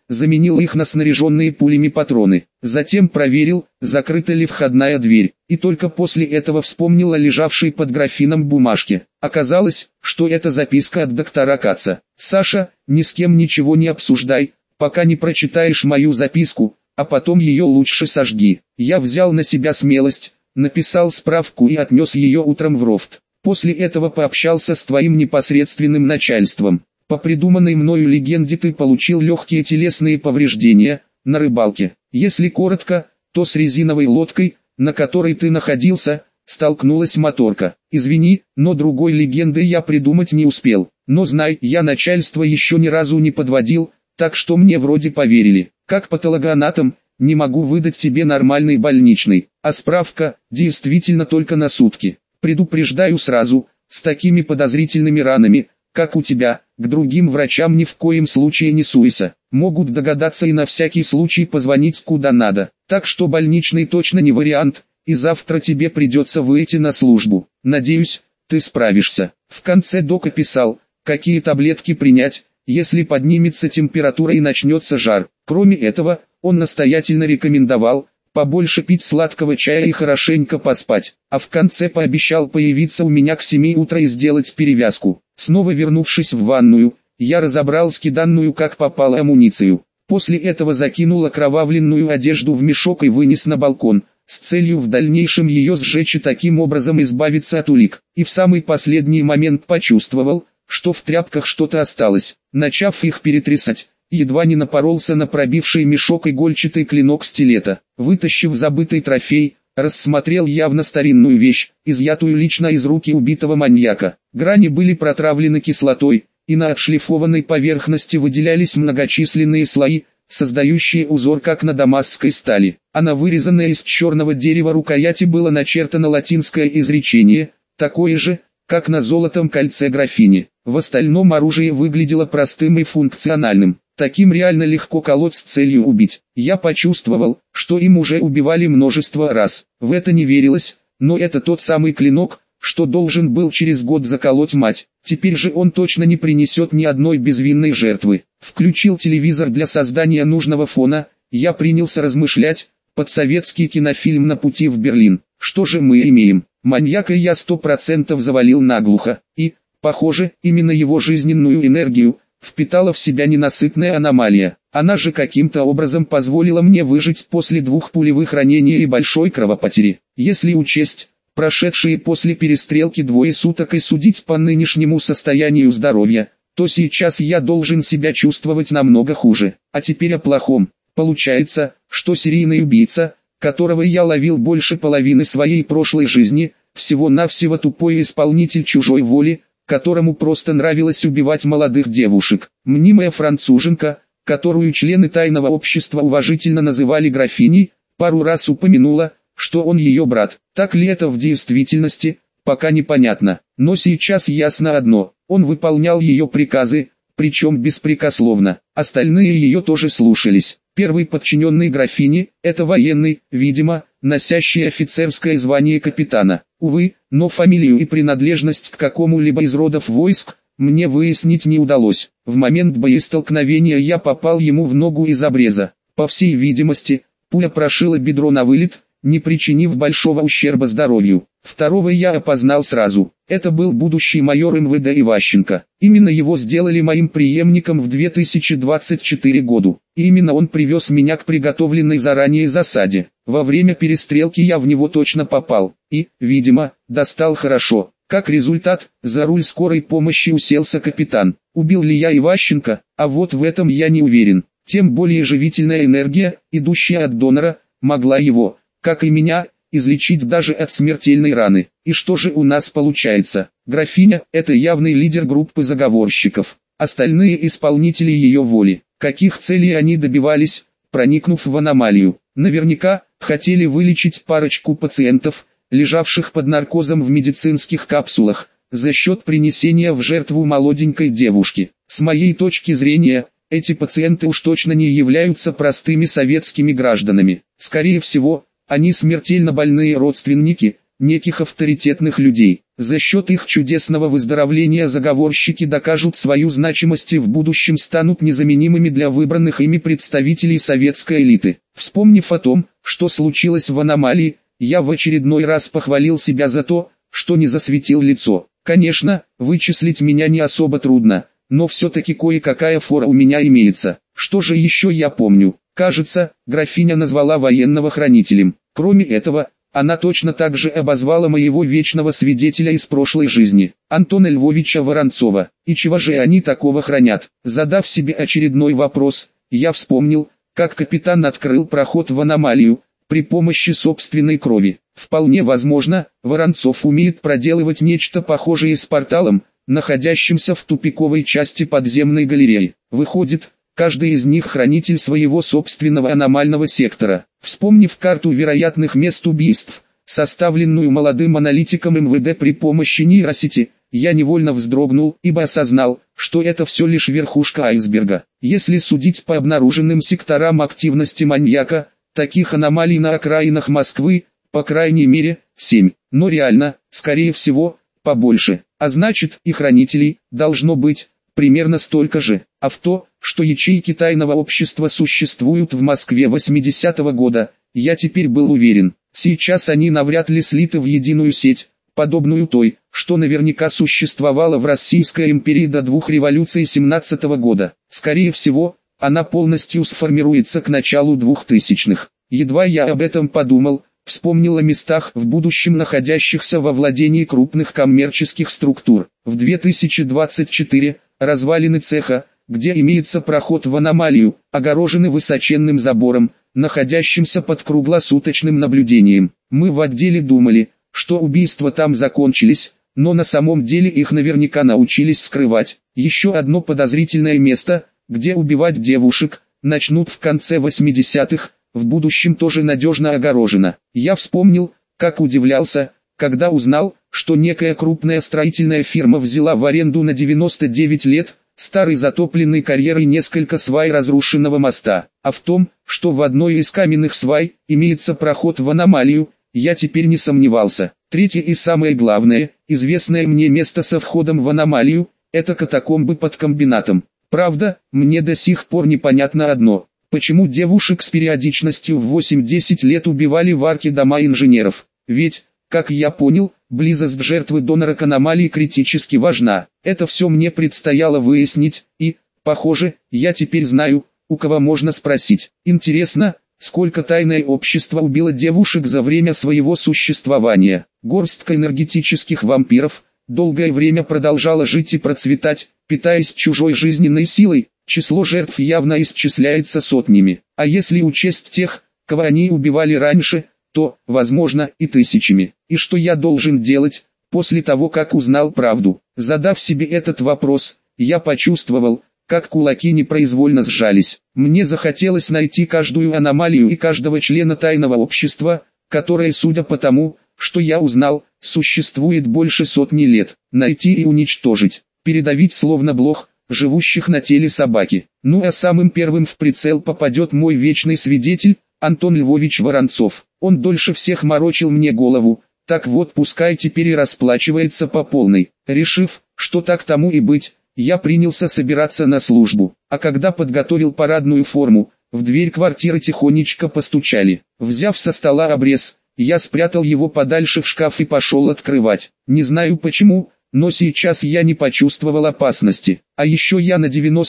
заменил их на снаряженные пулями патроны. Затем проверил, закрыта ли входная дверь, и только после этого вспомнил о лежавшей под графином бумажке. Оказалось, что это записка от доктора Каца. «Саша, ни с кем ничего не обсуждай, пока не прочитаешь мою записку, а потом ее лучше сожги». Я взял на себя смелость, написал справку и отнес ее утром в Рофт. После этого пообщался с твоим непосредственным начальством. По придуманной мною легенде ты получил легкие телесные повреждения на рыбалке. Если коротко, то с резиновой лодкой, на которой ты находился, столкнулась моторка. Извини, но другой легенды я придумать не успел. Но знай, я начальство еще ни разу не подводил, так что мне вроде поверили. Как патологоанатом, не могу выдать тебе нормальный больничный, а справка действительно только на сутки. Предупреждаю сразу, с такими подозрительными ранами, как у тебя, к другим врачам ни в коем случае не суйся. Могут догадаться и на всякий случай позвонить куда надо. Так что больничный точно не вариант, и завтра тебе придется выйти на службу. Надеюсь, ты справишься. В конце док описал, какие таблетки принять, если поднимется температура и начнется жар. Кроме этого, он настоятельно рекомендовал побольше пить сладкого чая и хорошенько поспать, а в конце пообещал появиться у меня к 7 утра и сделать перевязку. Снова вернувшись в ванную, я разобрал скиданную как попало амуницию. После этого закинул окровавленную одежду в мешок и вынес на балкон, с целью в дальнейшем ее сжечь и таким образом избавиться от улик. И в самый последний момент почувствовал, что в тряпках что-то осталось. Начав их перетрясать, едва не напоролся на пробивший мешок игольчатый клинок стилета. Вытащив забытый трофей, рассмотрел явно старинную вещь, изъятую лично из руки убитого маньяка. Грани были протравлены кислотой, и на отшлифованной поверхности выделялись многочисленные слои, создающие узор как на дамасской стали. А на вырезанной из черного дерева рукояти было начертано латинское изречение, такое же, как на золотом кольце графини. В остальном оружие выглядело простым и функциональным. Таким реально легко колоть с целью убить. Я почувствовал, что им уже убивали множество раз. В это не верилось, но это тот самый клинок, что должен был через год заколоть мать. Теперь же он точно не принесет ни одной безвинной жертвы. Включил телевизор для создания нужного фона, я принялся размышлять, под советский кинофильм «На пути в Берлин». Что же мы имеем? Маньяка я 100% завалил наглухо, и, похоже, именно его жизненную энергию впитала в себя ненасытная аномалия. Она же каким-то образом позволила мне выжить после 2 пулевых ранений и большой кровопотери. Если учесть прошедшие после перестрелки 2 суток и судить по нынешнему состоянию здоровья, то сейчас я должен себя чувствовать намного хуже. А теперь о плохом. Получается, что серийный убийца, которого я ловил больше половины своей прошлой жизни, всего-навсего тупой исполнитель чужой воли, которому просто нравилось убивать молодых девушек. Мнимая француженка, которую члены тайного общества уважительно называли графиней, пару раз упомянула, что он ее брат. Так ли это в действительности, пока непонятно. Но сейчас ясно одно: он выполнял ее приказы, причем беспрекословно. Остальные ее тоже слушались. Первый подчиненный графине – это военный, видимо, носящий офицерское звание капитана. Увы, но фамилию и принадлежность к какому-либо из родов войск мне выяснить не удалось. В момент боестолкновения я попал ему в ногу из обреза. По всей видимости, пуля прошила бедро на вылет, не причинив большого ущерба здоровью. Второго я опознал сразу. Это был будущий майор МВД Иващенко. Именно его сделали моим преемником в 2024 году. И именно он привез меня к приготовленной заранее засаде. Во время перестрелки я в него точно попал. И, видимо, достал хорошо. Как результат, за руль скорой помощи уселся капитан. Убил ли я Иващенко? А вот в этом я не уверен. Тем более живительная энергия, идущая от донора, могла его, как и меня, излечить даже от смертельной раны. И что же у нас получается? Графиня – это явный лидер группы заговорщиков. Остальные исполнители ее воли. Каких целей они добивались, проникнув в аномалию? Наверняка, хотели вылечить парочку пациентов, лежавших под наркозом в медицинских капсулах, за счет принесения в жертву молоденькой девушки. С моей точки зрения, эти пациенты уж точно не являются простыми советскими гражданами. Скорее всего, они смертельно больные родственники неких авторитетных людей. За счет их чудесного выздоровления заговорщики докажут свою значимость и в будущем станут незаменимыми для выбранных ими представителей советской элиты. Вспомнив о том, что случилось в аномалии, я в очередной раз похвалил себя за то, что не засветил лицо. Конечно, вычислить меня не особо трудно, но все-таки кое-какая фора у меня имеется. Что же еще я помню? Кажется, графиня назвала военного хранителем. Кроме этого, она точно так же обозвала моего вечного свидетеля из прошлой жизни, Антона Львовича Воронцова. И чего же они такого хранят? Задав себе очередной вопрос, я вспомнил, как капитан открыл проход в аномалию при помощи собственной крови. Вполне возможно, Воронцов умеет проделывать нечто похожее с порталом, находящимся в тупиковой части подземной галереи. Выходит, каждый из них хранитель своего собственного аномального сектора. Вспомнив карту вероятных мест убийств, составленную молодым аналитиком МВД при помощи нейросети, я невольно вздрогнул, ибо осознал, что это все лишь верхушка айсберга. Если судить по обнаруженным секторам активности маньяка, таких аномалий на окраинах Москвы, по крайней мере, 7. Но реально, скорее всего, побольше. А значит, и хранителей должно быть примерно столько же. А в то, что ячейки тайного общества существуют в Москве 80-го года, я теперь был уверен. Сейчас они навряд ли слиты в единую сеть, подобную той, что наверняка существовала в Российской империи до двух революций 17-го года. Скорее всего, она полностью сформируется к началу 2000-х. Едва я об этом подумал, вспомнил о местах в будущем находящихся во владении крупных коммерческих структур. В 2024 развалины цеха, где имеется проход в аномалию, огорожены высоченным забором, находящимся под круглосуточным наблюдением. Мы в отделе думали, что убийства там закончились, но на самом деле их наверняка научились скрывать. Еще одно подозрительное место, где убивать девушек, начнут в конце 80-х, в будущем тоже надежно огорожено. Я вспомнил, как удивлялся, когда узнал, что некая крупная строительная фирма взяла в аренду на 99 лет старый затопленный карьер и несколько свай разрушенного моста. А в том, что в одной из каменных свай имеется проход в аномалию, я теперь не сомневался. Третье и самое главное, известное мне место со входом в аномалию, это катакомбы под комбинатом. Правда, мне до сих пор непонятно одно. Почему девушек с периодичностью в 8-10 лет убивали в арке дома инженеров? Ведь, как я понял, близость жертвы донора к аномалии критически важна. Это все мне предстояло выяснить, и, похоже, я теперь знаю, у кого можно спросить. Интересно, сколько тайное общество убило девушек за время своего существования? Горстка энергетических вампиров долгое время продолжала жить и процветать, питаясь чужой жизненной силой. Число жертв явно исчисляется сотнями, а если учесть тех, кого они убивали раньше, то, возможно, и тысячами. И что я должен делать, после того как узнал правду? Задав себе этот вопрос, я почувствовал, как кулаки непроизвольно сжались. Мне захотелось найти каждую аномалию и каждого члена тайного общества, которое, судя по тому, что я узнал, существует больше сотни лет. Найти и уничтожить, передавить словно блох, живущих на теле собаки. Ну а самым первым в прицел попадет мой вечный свидетель, Антон Львович Воронцов. Он дольше всех морочил мне голову, так вот пускай теперь и расплачивается по полной. Решив, что так тому и быть, я принялся собираться на службу. А когда подготовил парадную форму, в дверь квартиры тихонечко постучали. Взяв со стола обрез, я спрятал его подальше в шкаф и пошел открывать. Не знаю почему, но сейчас я не почувствовал опасности. А еще я на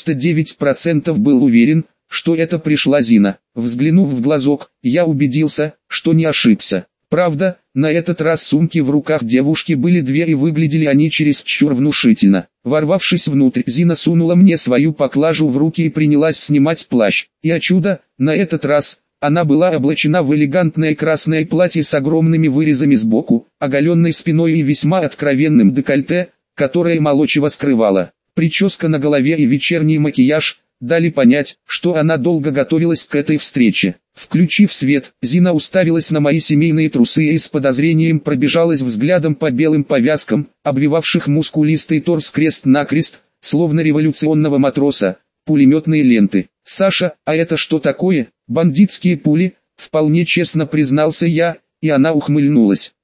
99% был уверен, что это пришла Зина. Взглянув в глазок, я убедился, что не ошибся. Правда, на этот раз сумки в руках девушки были две и выглядели они чересчур внушительно. Ворвавшись внутрь, Зина сунула мне свою поклажу в руки и принялась снимать плащ. И о чудо, на этот раз она была облачена в элегантное красное платье с огромными вырезами сбоку, оголенной спиной и весьма откровенным декольте, которое мало чего скрывало. Прическа на голове и вечерний макияж дали понять, что она долго готовилась к этой встрече. Включив свет, Зина уставилась на мои семейные трусы и с подозрением пробежалась взглядом по белым повязкам, обвивавших мускулистый торс крест-накрест, словно революционного матроса, пулеметные ленты. «Саша, а это что такое?» «Бандитские пули», вполне честно признался я, и она ухмыльнулась.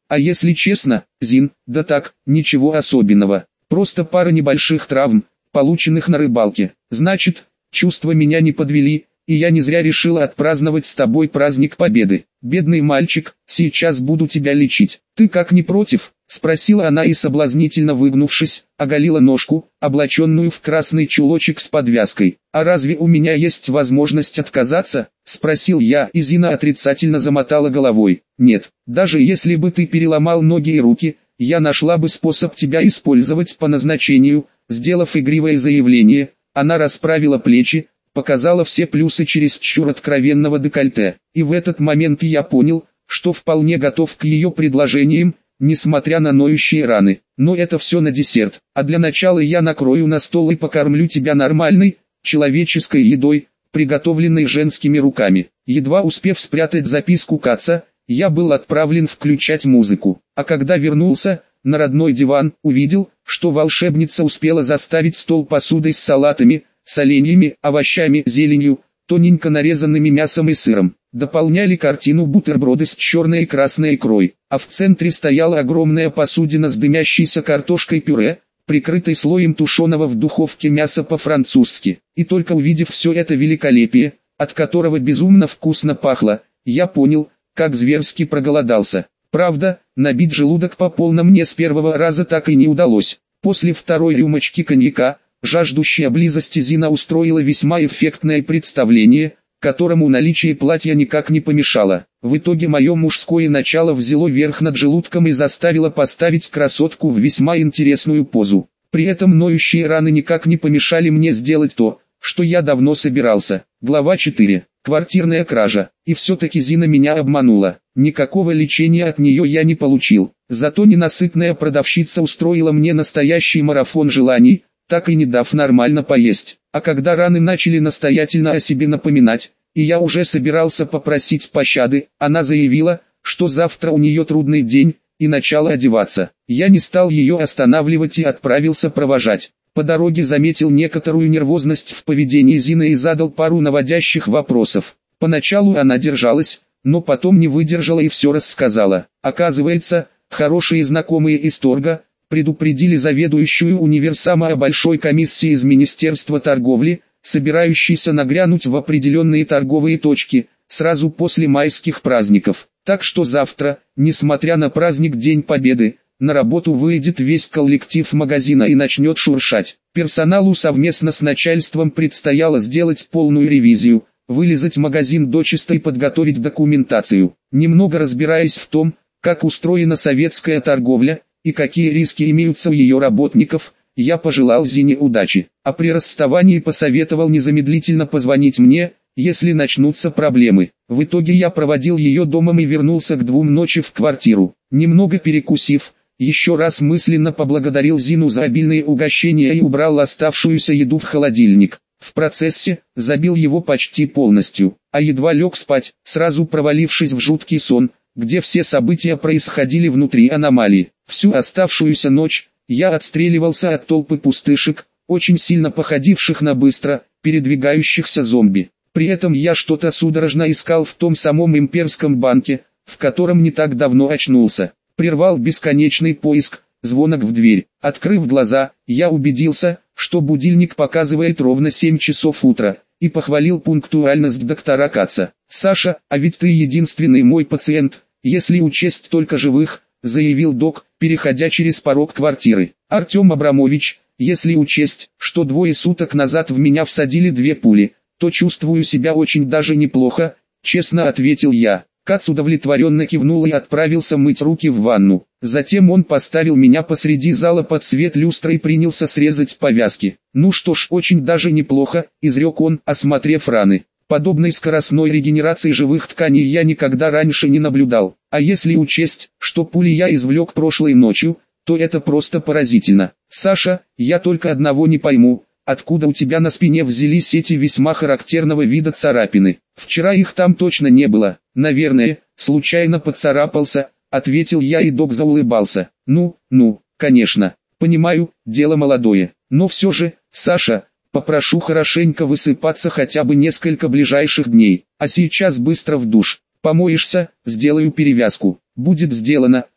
А если честно, Зин, да так, ничего особенного. Просто пара небольших травм, полученных на рыбалке. Значит, чувства меня не подвели, и я не зря решила отпраздновать с тобой праздник Победы. Бедный мальчик, сейчас буду тебя лечить. Ты как, не против? Спросила она и, соблазнительно выгнувшись, оголила ножку, облаченную в красный чулочек с подвязкой. «А разве у меня есть возможность отказаться?» – спросил я, и Зина отрицательно замотала головой. «Нет, даже если бы ты переломал ноги и руки, я нашла бы способ тебя использовать по назначению». Сделав игривое заявление, она расправила плечи, показала все плюсы чересчур откровенного декольте, и в этот момент я понял, что вполне готов к ее предложениям, несмотря на ноющие раны. Но это все на десерт, а для начала я накрою на стол и покормлю тебя нормальной, человеческой едой, приготовленной женскими руками. Едва успев спрятать записку к отцу, я был отправлен включать музыку, а когда вернулся, на родной диван, увидел, что волшебница успела заставить стол посудой с салатами, соленьями, овощами, зеленью, тоненько нарезанными мясом и сыром. Дополняли картину бутерброды с черной и красной икрой, а в центре стояла огромная посудина с дымящейся картошкой-пюре, прикрытой слоем тушеного в духовке мяса по-французски. И только увидев все это великолепие, от которого безумно вкусно пахло, я понял, как зверски проголодался. Правда, набить желудок по полной мне с первого раза так и не удалось. После второй рюмочки коньяка, жаждущая близости Зина устроила весьма эффектное представление, которому наличие платья никак не помешало. В итоге мое мужское начало взяло верх над желудком и заставило поставить красотку в весьма интересную позу. При этом ноющие раны никак не помешали мне сделать то, что я давно собирался. Глава 4. Квартирная кража. И все-таки Зина меня обманула. Никакого лечения от нее я не получил. Зато ненасытная продавщица устроила мне настоящий марафон желаний, так и не дав нормально поесть. А когда раны начали настоятельно о себе напоминать, и я уже собирался попросить пощады, она заявила, что завтра у нее трудный день, и начала одеваться. Я не стал ее останавливать и отправился провожать. По дороге заметил некоторую нервозность в поведении Зины и задал пару наводящих вопросов. Поначалу она держалась, но потом не выдержала и все рассказала. Оказывается, хорошие знакомые из торга предупредили заведующую универсама о большой комиссии из Министерства торговли, собирающейся нагрянуть в определенные торговые точки, сразу после майских праздников. Так что завтра, несмотря на праздник День Победы, на работу выйдет весь коллектив магазина и начнет шуршать. Персоналу совместно с начальством предстояло сделать полную ревизию, вылизать магазин дочисто и подготовить документацию. Немного разбираясь в том, как устроена советская торговля, и какие риски имеются у ее работников, я пожелал Зине удачи, а при расставании посоветовал незамедлительно позвонить мне, если начнутся проблемы. В итоге я проводил ее домом и вернулся к 2 ночи в квартиру. Немного перекусив, еще раз мысленно поблагодарил Зину за обильные угощения и убрал оставшуюся еду в холодильник. В процессе забил его почти полностью, а едва лег спать, сразу провалившись в жуткий сон, где все события происходили внутри аномалии. Всю оставшуюся ночь я отстреливался от толпы пустышек, очень сильно походивших на быстро передвигающихся зомби. При этом я что-то судорожно искал в том самом имперском банке, в котором не так давно очнулся. Прервал бесконечный поиск, звонок в дверь. Открыв глаза, я убедился, что будильник показывает ровно 7 часов утра, и похвалил пунктуальность доктора Каца. «Саша, а ведь ты единственный мой пациент, если учесть только живых», заявил док, переходя через порог квартиры. «Артем Абрамович, если учесть, что 2 суток назад в меня всадили 2 пули, то чувствую себя очень даже неплохо», честно ответил я. Кац удовлетворенно кивнул и отправился мыть руки в ванну. Затем он поставил меня посреди зала под свет люстры и принялся срезать повязки. «Ну что ж, очень даже неплохо», изрек он, осмотрев раны. Подобной скоростной регенерации живых тканей я никогда раньше не наблюдал. А если учесть, что пули я извлек прошлой ночью, то это просто поразительно. «Саша, я только одного не пойму. Откуда у тебя на спине взялись эти весьма характерного вида царапины? Вчера их там точно не было». «Наверное, случайно поцарапался», ответил я, и док заулыбался. Ну, конечно, понимаю, дело молодое. Но все же, Саша, попрошу хорошенько высыпаться хотя бы несколько ближайших дней. А сейчас быстро в душ. Помоешься, сделаю перевязку. «Будет сделано»,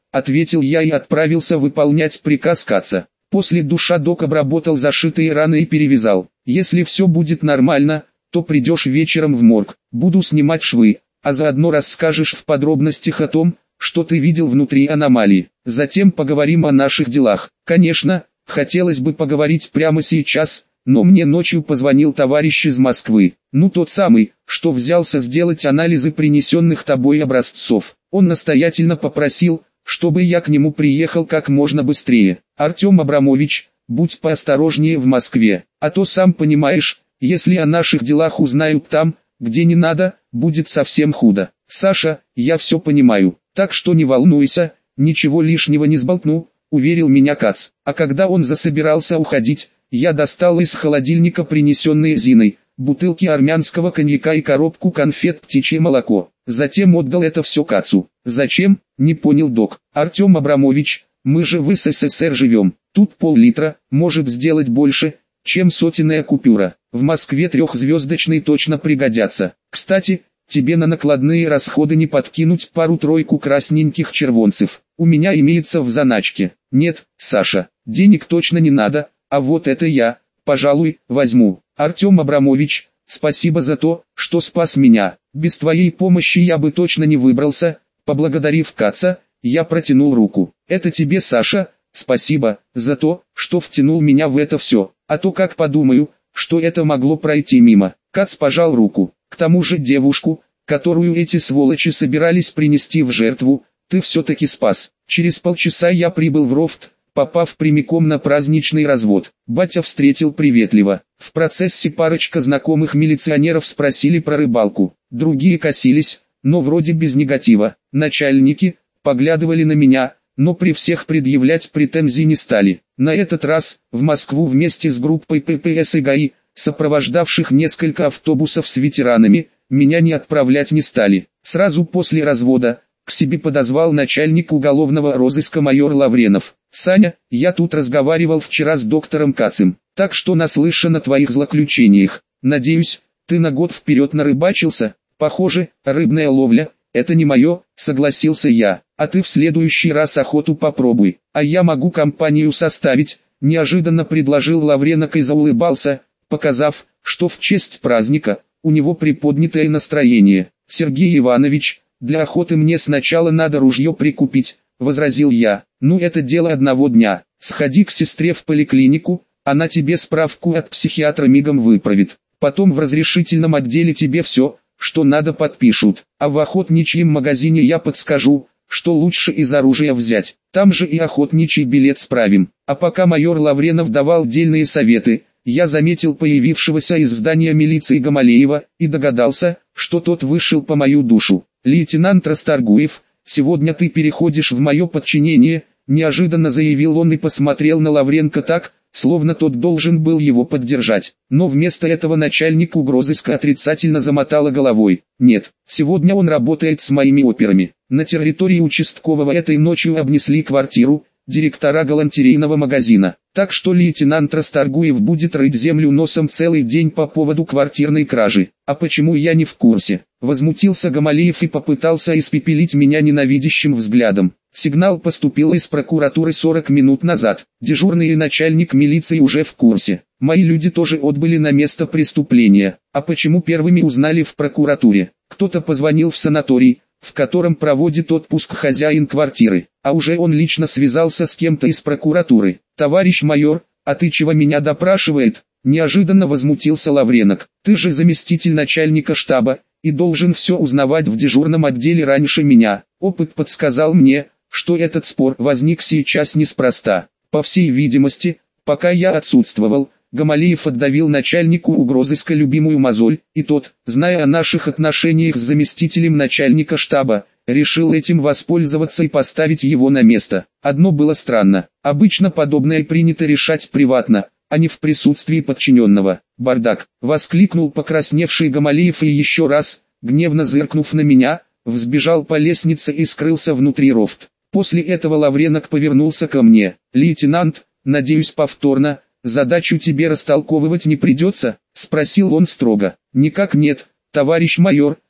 ответил я и отправился выполнять приказ Каца. После душа док обработал зашитые раны и перевязал. Если все будет нормально, то придешь вечером в морг, буду снимать швы, а заодно расскажешь в подробностях о том, что ты видел внутри аномалии. Затем поговорим о наших делах. Конечно, хотелось бы поговорить прямо сейчас, но мне ночью позвонил товарищ из Москвы. Ну тот самый, что взялся сделать анализы принесенных тобой образцов. Он настоятельно попросил, чтобы я к нему приехал как можно быстрее. Артем Абрамович, будь поосторожнее в Москве, а то сам понимаешь, если о наших делах узнают там, где не надо, будет совсем худо. Саша, я все понимаю, так что не волнуйся, ничего лишнего не сболтну, уверил меня Кац. А когда он засобирался уходить, я достал из холодильника принесенные Зиной бутылки армянского коньяка и коробку конфет «Птичье молоко». Затем отдал это все Кацу. «Зачем?» – не понял док. «Артем Абрамович, мы же в СССР живем. Тут пол-литра, может сделать больше, чем сотенная купюра. В Москве трехзвездочные точно пригодятся. Кстати, тебе на накладные расходы не подкинуть пару-тройку красненьких червонцев. У меня имеется в заначке». «Нет, Саша, денег точно не надо, а вот это я, пожалуй, возьму. Артем Абрамович, спасибо за то, что спас меня. Без твоей помощи я бы точно не выбрался». Поблагодарив Каца, я протянул руку. «Это тебе, Саша, спасибо за то, что втянул меня в это все. А то как подумаю, что это могло пройти мимо». Кац пожал руку. «К тому же девушку, которую эти сволочи собирались принести в жертву, ты все-таки спас». Через полчаса я прибыл в Рофт, попав прямиком на праздничный развод. Батя встретил приветливо. В процессе парочка знакомых милиционеров спросили про рыбалку. Другие косились, но вроде без негатива. Начальники поглядывали на меня, но при всех предъявлять претензий не стали. На этот раз, в Москву вместе с группой ППС и ГАИ, сопровождавших несколько автобусов с ветеранами, меня не отправлять не стали. Сразу после развода, к себе подозвал начальник уголовного розыска майор Лавренов. «Саня, я тут разговаривал вчера с доктором Кацем, так что наслышан о твоих злоключениях. Надеюсь, ты на год вперед нарыбачился? Похоже, рыбная ловля – это не мое», – согласился я. «А ты в следующий раз охоту попробуй, а я могу компанию составить», – неожиданно предложил Лавренок и заулыбался, показав, что в честь праздника у него приподнятое настроение. «Сергей Иванович, для охоты мне сначала надо ружье прикупить», — возразил я. «Ну это дело одного дня. Сходи к сестре в поликлинику, она тебе справку от психиатра мигом выправит. Потом в разрешительном отделе тебе все, что надо, подпишут. А в охотничьем магазине я подскажу, что лучше из оружия взять. Там же и охотничий билет справим». А пока майор Лавренов давал дельные советы, я заметил появившегося из здания милиции Гамалеева и догадался, что тот вышел по мою душу. «Лейтенант Расторгуев, сегодня ты переходишь в мое подчинение», – неожиданно заявил он и посмотрел на Лавренко так, словно тот должен был его поддержать. Но вместо этого начальник угрозыска отрицательно замотала головой. «Нет, сегодня он работает с моими операми». На территории участкового этой ночью обнесли квартиру директора галантерейного магазина. Так что лейтенант Расторгуев будет рыть землю носом целый день по поводу квартирной кражи. «А почему я не в курсе?» – возмутился Гамалеев и попытался испепелить меня ненавидящим взглядом. Сигнал поступил из прокуратуры 40 минут назад. Дежурный и начальник милиции уже в курсе. Мои люди тоже отбыли на место преступления. А почему первыми узнали в прокуратуре? Кто-то позвонил в санаторий, в котором проводит отпуск хозяин квартиры, а уже он лично связался с кем-то из прокуратуры. «Товарищ майор, а ты чего меня допрашивает?» – неожиданно возмутился Лавренок. «Ты же заместитель начальника штаба и должен все узнавать в дежурном отделе раньше меня. Опыт подсказал мне, что этот спор возник сейчас неспроста. По всей видимости, пока я отсутствовал, Гамалеев отдавил начальнику угрозыска любимую мозоль, и тот, зная о наших отношениях с заместителем начальника штаба, решил этим воспользоваться и поставить его на место. Одно было странно. Обычно подобное принято решать приватно, а не в присутствии подчиненного. «Бардак!» — воскликнул покрасневший Гамалеев и еще раз, гневно зыркнув на меня, взбежал по лестнице и скрылся внутри Рофт. После этого Лавренок повернулся ко мне. «Лейтенант, надеюсь повторно, задачу тебе растолковывать не придется?» — спросил он строго. «Никак нет, товарищ майор»,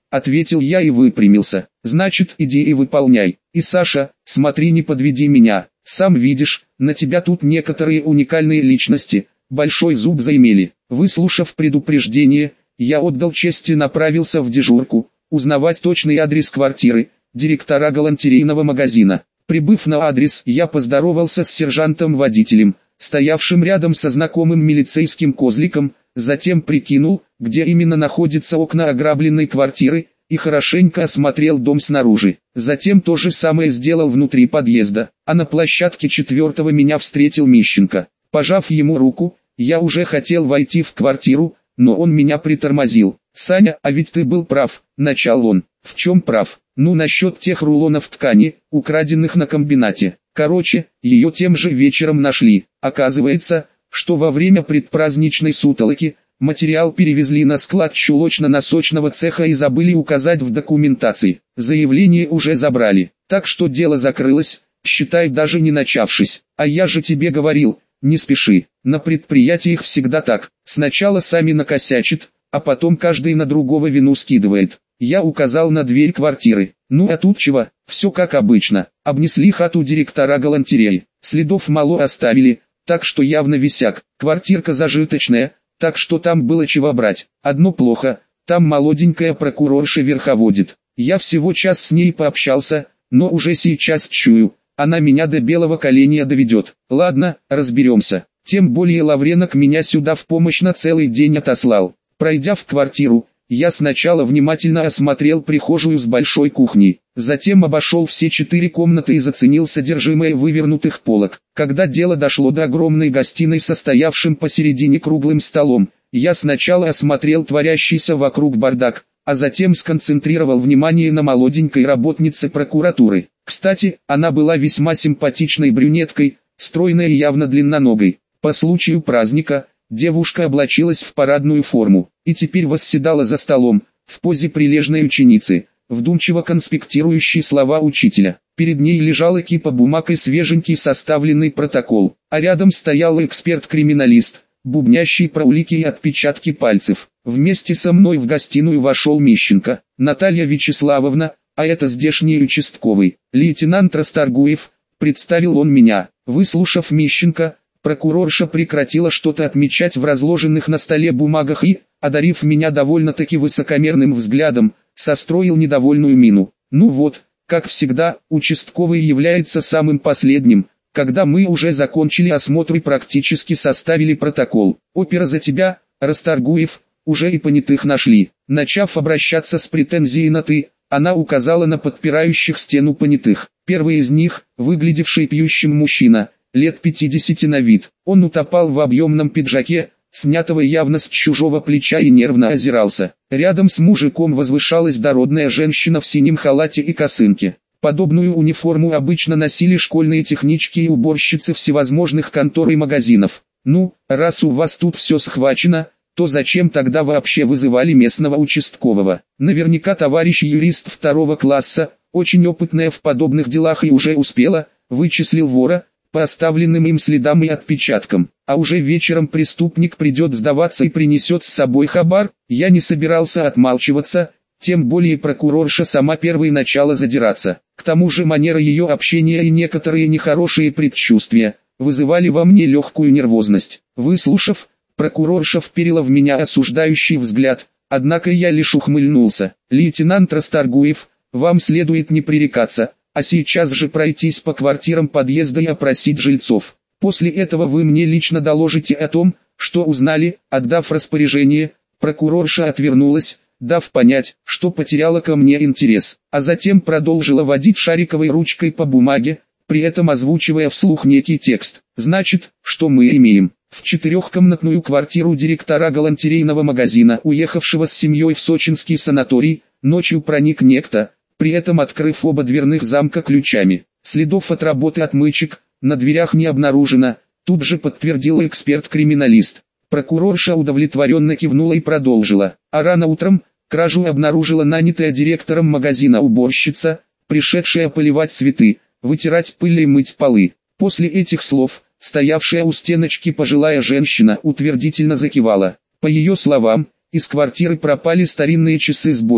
ответил я и выпрямился. Значит, иди и выполняй. И Саша, смотри, не подведи меня. Сам видишь, на тебя тут некоторые уникальные личности большой зуб заимели. Выслушав предупреждение, я отдал честь и направился в дежурку, узнавать точный адрес квартиры директора галантерейного магазина. Прибыв на адрес, я поздоровался с сержантом-водителем, стоявшим рядом со знакомым милицейским козликом, затем прикинул, где именно находятся окна ограбленной квартиры, и хорошенько осмотрел дом снаружи. Затем то же самое сделал внутри подъезда, а на площадке 4-го меня встретил Мищенко. Пожав ему руку, я уже хотел войти в квартиру, но он меня притормозил. «Саня, а ведь ты был прав», — начал он. «В чем прав?» «Ну, насчет тех рулонов ткани, украденных на комбинате. Короче, ее тем же вечером нашли. Оказывается, что во время предпраздничной сутолоки материал перевезли на склад чулочно-носочного цеха и забыли указать в документации. Заявление уже забрали, так что дело закрылось, считай, даже не начавшись. А я же тебе говорил, не спеши. На предприятиях всегда так. Сначала сами накосячат, а потом каждый на другого вину скидывает. Я указал на дверь квартиры. Ну а тут чего, все как обычно. Обнесли хату директора галантереи. Следов мало оставили, так что явно висяк. Квартирка зажиточная, так что там было чего брать. Одно плохо, там молоденькая прокурорша верховодит. Я всего час с ней пообщался, но уже сейчас чую, она меня до белого коленя доведет. Ладно, разберемся. Тем более Лавренок меня сюда в помощь на целый день отослал. Пройдя в квартиру, я сначала внимательно осмотрел прихожую с большой кухней, затем обошел все 4 комнаты и заценил содержимое вывернутых полок. Когда дело дошло до огромной гостиной со стоявшим посередине круглым столом, я сначала осмотрел творящийся вокруг бардак, а затем сконцентрировал внимание на молоденькой работнице прокуратуры. Кстати, она была весьма симпатичной брюнеткой, стройной и явно длинноногой. По случаю праздника девушка облачилась в парадную форму и теперь восседала за столом, в позе прилежной ученицы, вдумчиво конспектирующей слова учителя. Перед ней лежала кипа бумаг и свеженький составленный протокол, а рядом стоял эксперт-криминалист, бубнящий про улики и отпечатки пальцев. Вместе со мной в гостиную вошел Мищенко. «Наталья Вячеславовна, а это здешний участковый, лейтенант Расторгуев», представил он меня. Выслушав Мищенко, прокурорша прекратила что-то отмечать в разложенных на столе бумагах и, одарив меня довольно-таки высокомерным взглядом, состроил недовольную мину. «Ну вот, как всегда, участковый является самым последним, когда мы уже закончили осмотр и практически составили протокол. Опера за тебя, Расторгуев, уже и понятых нашли». Начав обращаться с претензией на «ты», она указала на подпирающих стену понятых. Первый из них, выглядевший пьющим мужчина, лет 50 на вид. Он утопал в объемном пиджаке, снятого явно с чужого плеча, и нервно озирался. Рядом с мужиком возвышалась дородная женщина в синем халате и косынке. Подобную униформу обычно носили школьные технички и уборщицы всевозможных контор и магазинов. «Ну, раз у вас тут все схвачено, то зачем тогда вообще вызывали местного участкового? Наверняка товарищ юрист 2-го класса, очень опытная в подобных делах и уже вычислил вора, по оставленным им следам и отпечаткам, а уже вечером преступник придет сдаваться и принесет с собой хабар». Я не собирался отмалчиваться, тем более прокурорша сама первой начала задираться. К тому же манера ее общения и некоторые нехорошие предчувствия вызывали во мне легкую нервозность. Выслушав, прокурорша вперила в меня осуждающий взгляд, однако я лишь ухмыльнулся. «Лейтенант Расторгуев, вам следует не пререкаться, а сейчас же пройтись по квартирам подъезда и опросить жильцов. После этого вы мне лично доложите о том, что узнали». Отдав распоряжение, прокурорша отвернулась, дав понять, что потеряла ко мне интерес, а затем продолжила водить шариковой ручкой по бумаге, при этом озвучивая вслух некий текст. «Значит, что мы имеем? В 4-комнатную квартиру директора галантерейного магазина, уехавшего с семьей в сочинский санаторий, ночью проник некто, при этом открыв оба дверных замка ключами. Следов от работы отмычек на дверях не обнаружено», тут же подтвердил эксперт-криминалист. Прокурорша удовлетворенно кивнула и продолжила. «А рано утром кражу обнаружила нанятая директором магазина уборщица, пришедшая поливать цветы, вытирать пыль и мыть полы». После этих слов стоявшая у стеночки пожилая женщина утвердительно закивала. По ее словам, из квартиры пропали старинные часы с боем,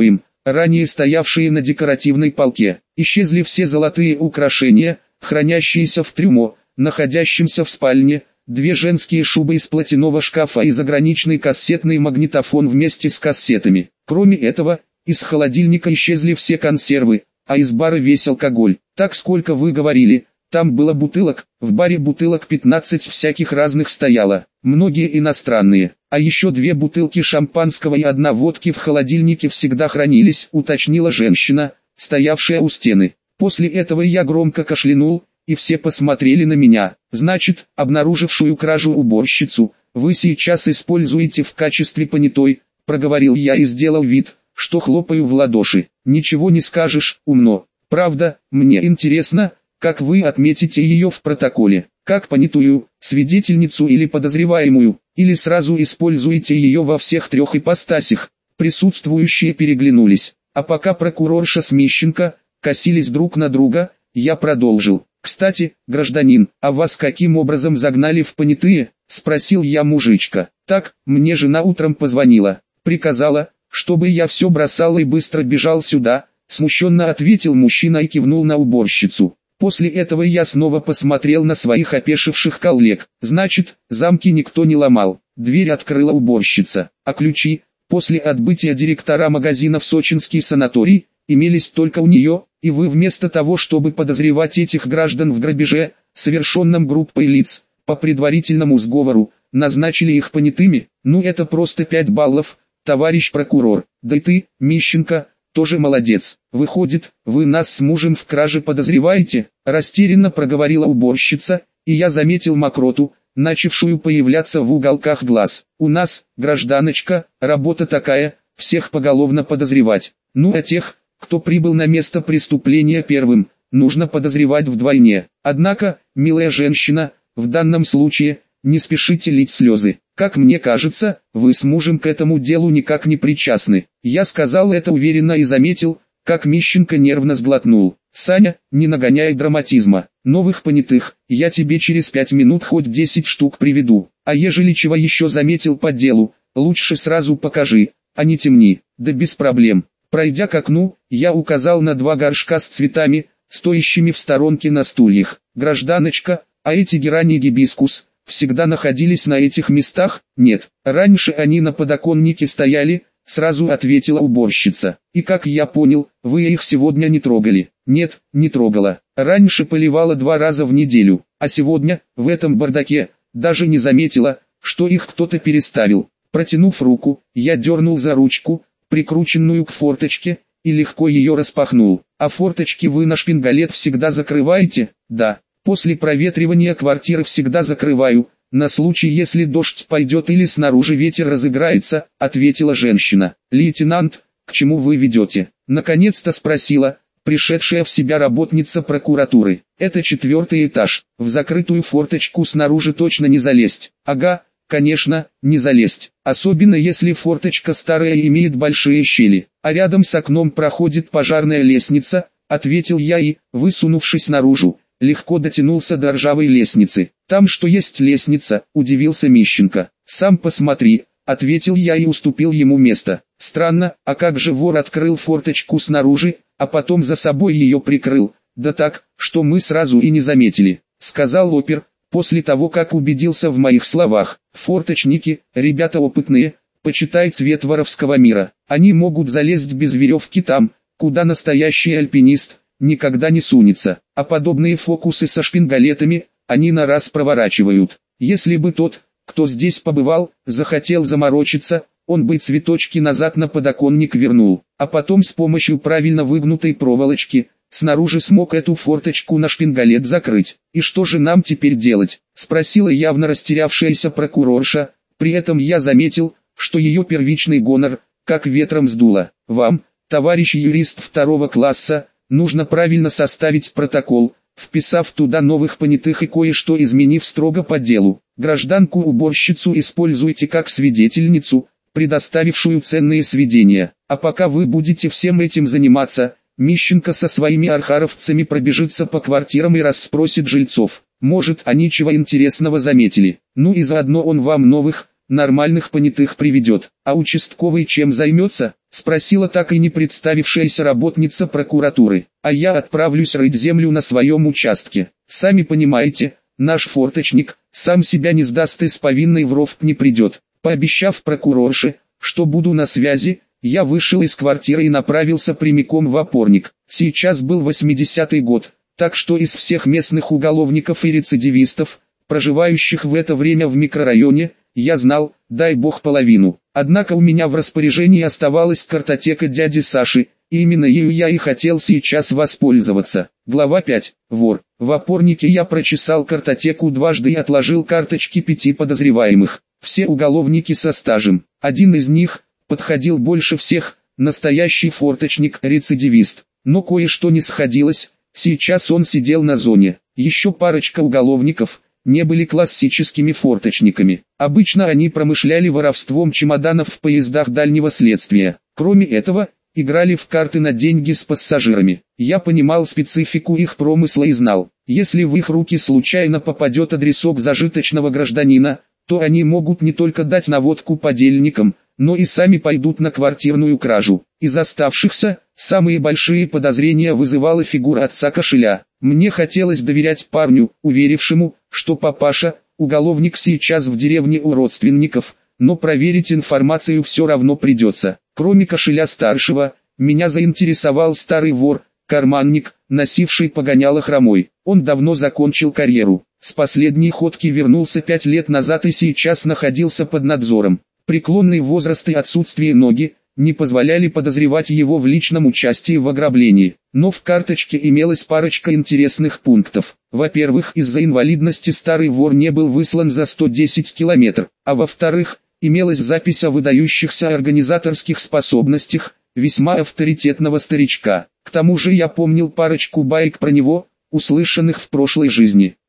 ранее стоявшие на декоративной полке. Исчезли все золотые украшения, хранящиеся в трюмо, находящемся в спальне, 2 женские шубы из платяного шкафа и заграничный кассетный магнитофон вместе с кассетами. Кроме этого, из холодильника исчезли все консервы, а из бара весь алкоголь. Так сколько вы говорили, там было бутылок, в баре бутылок 15 всяких разных стояло, многие иностранные. А еще 2 бутылки шампанского и 1 водки в холодильнике всегда хранились, уточнила женщина, стоявшая у стены. После этого я громко кашлянул, и все посмотрели на меня. Значит, обнаружившую кражу уборщицу, вы сейчас используете в качестве понятой, проговорил я и сделал вид, что хлопаю в ладоши. Ничего не скажешь, умно. Правда, мне интересно, как вы отметите ее в протоколе, как понятую, свидетельницу или подозреваемую, или сразу используете ее во всех 3 ипостасях. Присутствующие переглянулись, а пока прокурорша с Мищенко косились друг на друга, я продолжил. «Кстати, гражданин, а вас каким образом загнали в понятые?» – спросил я мужичка. «Так, мне жена утром позвонила, приказала, чтобы я все бросал и быстро бежал сюда», – смущенно ответил мужчина и кивнул на уборщицу. После этого я снова посмотрел на своих опешивших коллег. Значит, замки никто не ломал. Дверь открыла уборщица, а ключи, после отбытия директора магазина в сочинский санаторий, имелись только у нее, и вы вместо того, чтобы подозревать этих граждан в грабеже, совершенном группой лиц, по предварительному сговору, назначили их понятыми. Ну это просто 5 баллов, товарищ прокурор. Да и ты, Мищенко, тоже молодец. Выходит, вы нас с мужем в краже подозреваете? Растерянно проговорила уборщица, и я заметил мокроту, начавшую появляться в уголках глаз. У нас, гражданочка, работа такая, всех поголовно подозревать. Ну а тех, кто прибыл на место преступления первым, нужно подозревать вдвойне. Однако, милая женщина, в данном случае, не спешите лить слезы. Как мне кажется, вы с мужем к этому делу никак не причастны. Я сказал это уверенно и заметил, как Мищенко нервно сглотнул. Саня, не нагоняй драматизма. Новых понятых, я тебе через 5 минут хоть 10 штук приведу. А ежели чего еще заметил по делу, лучше сразу покажи, а не темни. Да без проблем. Пройдя к окну, я указал на 2 горшка с цветами, стоящими в сторонке на стульях. Гражданочка, а эти герани и гибискус всегда находились на этих местах? Нет, раньше они на подоконнике стояли, сразу ответила уборщица. И как я понял, вы их сегодня не трогали? Нет, не трогала. Раньше поливала 2 раза в неделю, а сегодня, в этом бардаке, даже не заметила, что их кто-то переставил. Протянув руку, я дернул за ручку, прикрученную к форточке, и легко ее распахнул. А форточки вы на шпингалет всегда закрываете? Да. После проветривания квартиры всегда закрываю, на случай если дождь пойдет или снаружи ветер разыграется, ответила женщина. Лейтенант, к чему вы ведете? Наконец-то спросила, пришедшая в себя работница прокуратуры. Это 4-й этаж, в закрытую форточку снаружи точно не залезть. Ага, конечно, не залезть, особенно если форточка старая и имеет большие щели, а рядом с окном проходит пожарная лестница, ответил я и, высунувшись наружу, легко дотянулся до ржавой лестницы. Там что есть лестница, удивился Мищенко. Сам посмотри, ответил я и уступил ему место. Странно, а как же вор открыл форточку снаружи, а потом за собой ее прикрыл? Да так, что мы сразу и не заметили, сказал опер, после того как убедился в моих словах. Форточники, ребята опытные, почитай цвет воровского мира. Они могут залезть без веревки там, куда настоящий альпинист никогда не сунется, а подобные фокусы со шпингалетами, они на раз проворачивают. Если бы тот, кто здесь побывал, захотел заморочиться, он бы цветочки назад на подоконник вернул, а потом с помощью правильно выгнутой проволочки, снаружи смог эту форточку на шпингалет закрыть. И что же нам теперь делать? Спросила явно растерявшаяся прокурорша, при этом я заметил, что ее первичный гонор, как ветром сдуло. Вам, товарищ юрист 2-го класса, нужно правильно составить протокол, вписав туда новых понятых и кое-что изменив строго по делу. Гражданку-уборщицу используйте как свидетельницу, предоставившую ценные сведения. А пока вы будете всем этим заниматься, Мищенко со своими архаровцами пробежится по квартирам и расспросит жильцов. Может, они чего интересного заметили. Ну и заодно он вам новых, нормальных понятых приведет. А участковый чем займется? спросила так и не представившаяся работница прокуратуры. А я отправлюсь рыть землю на своем участке. Сами понимаете, наш форточник сам себя не сдаст и с повинной в ровд не придет. Пообещав прокурорше, что буду на связи, я вышел из квартиры и направился прямиком в опорник. Сейчас был 80-й год, так что из всех местных уголовников и рецидивистов, проживающих в это время в микрорайоне, я знал, дай бог, половину. Однако у меня в распоряжении оставалась картотека дяди Саши, и именно ею я и хотел сейчас воспользоваться. Глава 5. Вор. В опорнике я прочесал картотеку дважды и отложил карточки 5 подозреваемых. Все уголовники со стажем. Один из них подходил больше всех, настоящий форточник-рецидивист. Но кое-что не сходилось, сейчас он сидел на зоне. Еще парочка уголовников не были классическими форточниками. Обычно они промышляли воровством чемоданов в поездах дальнего следствия. Кроме этого, играли в карты на деньги с пассажирами. Я понимал специфику их промысла и знал, если в их руки случайно попадет адресок зажиточного гражданина, то они могут не только дать наводку подельникам, но и сами пойдут на квартирную кражу. Из оставшихся, самые большие подозрения вызывала фигура отца кошеля. Мне хотелось доверять парню, уверившему, что папаша, уголовник, сейчас в деревне у родственников, но проверить информацию все равно придется. Кроме кошеля старшего, меня заинтересовал старый вор, карманник, носивший погоняло хромой. Он давно закончил карьеру. С последней ходки вернулся 5 лет назад и сейчас находился под надзором. Преклонный возраст и отсутствие ноги не позволяли подозревать его в личном участии в ограблении. Но в карточке имелась парочка интересных пунктов. Во-первых, из-за инвалидности старый вор не был выслан за 110 километров, а во-вторых, имелась запись о выдающихся организаторских способностях весьма авторитетного старичка. К тому же я помнил парочку баек про него, услышанных в прошлой жизни.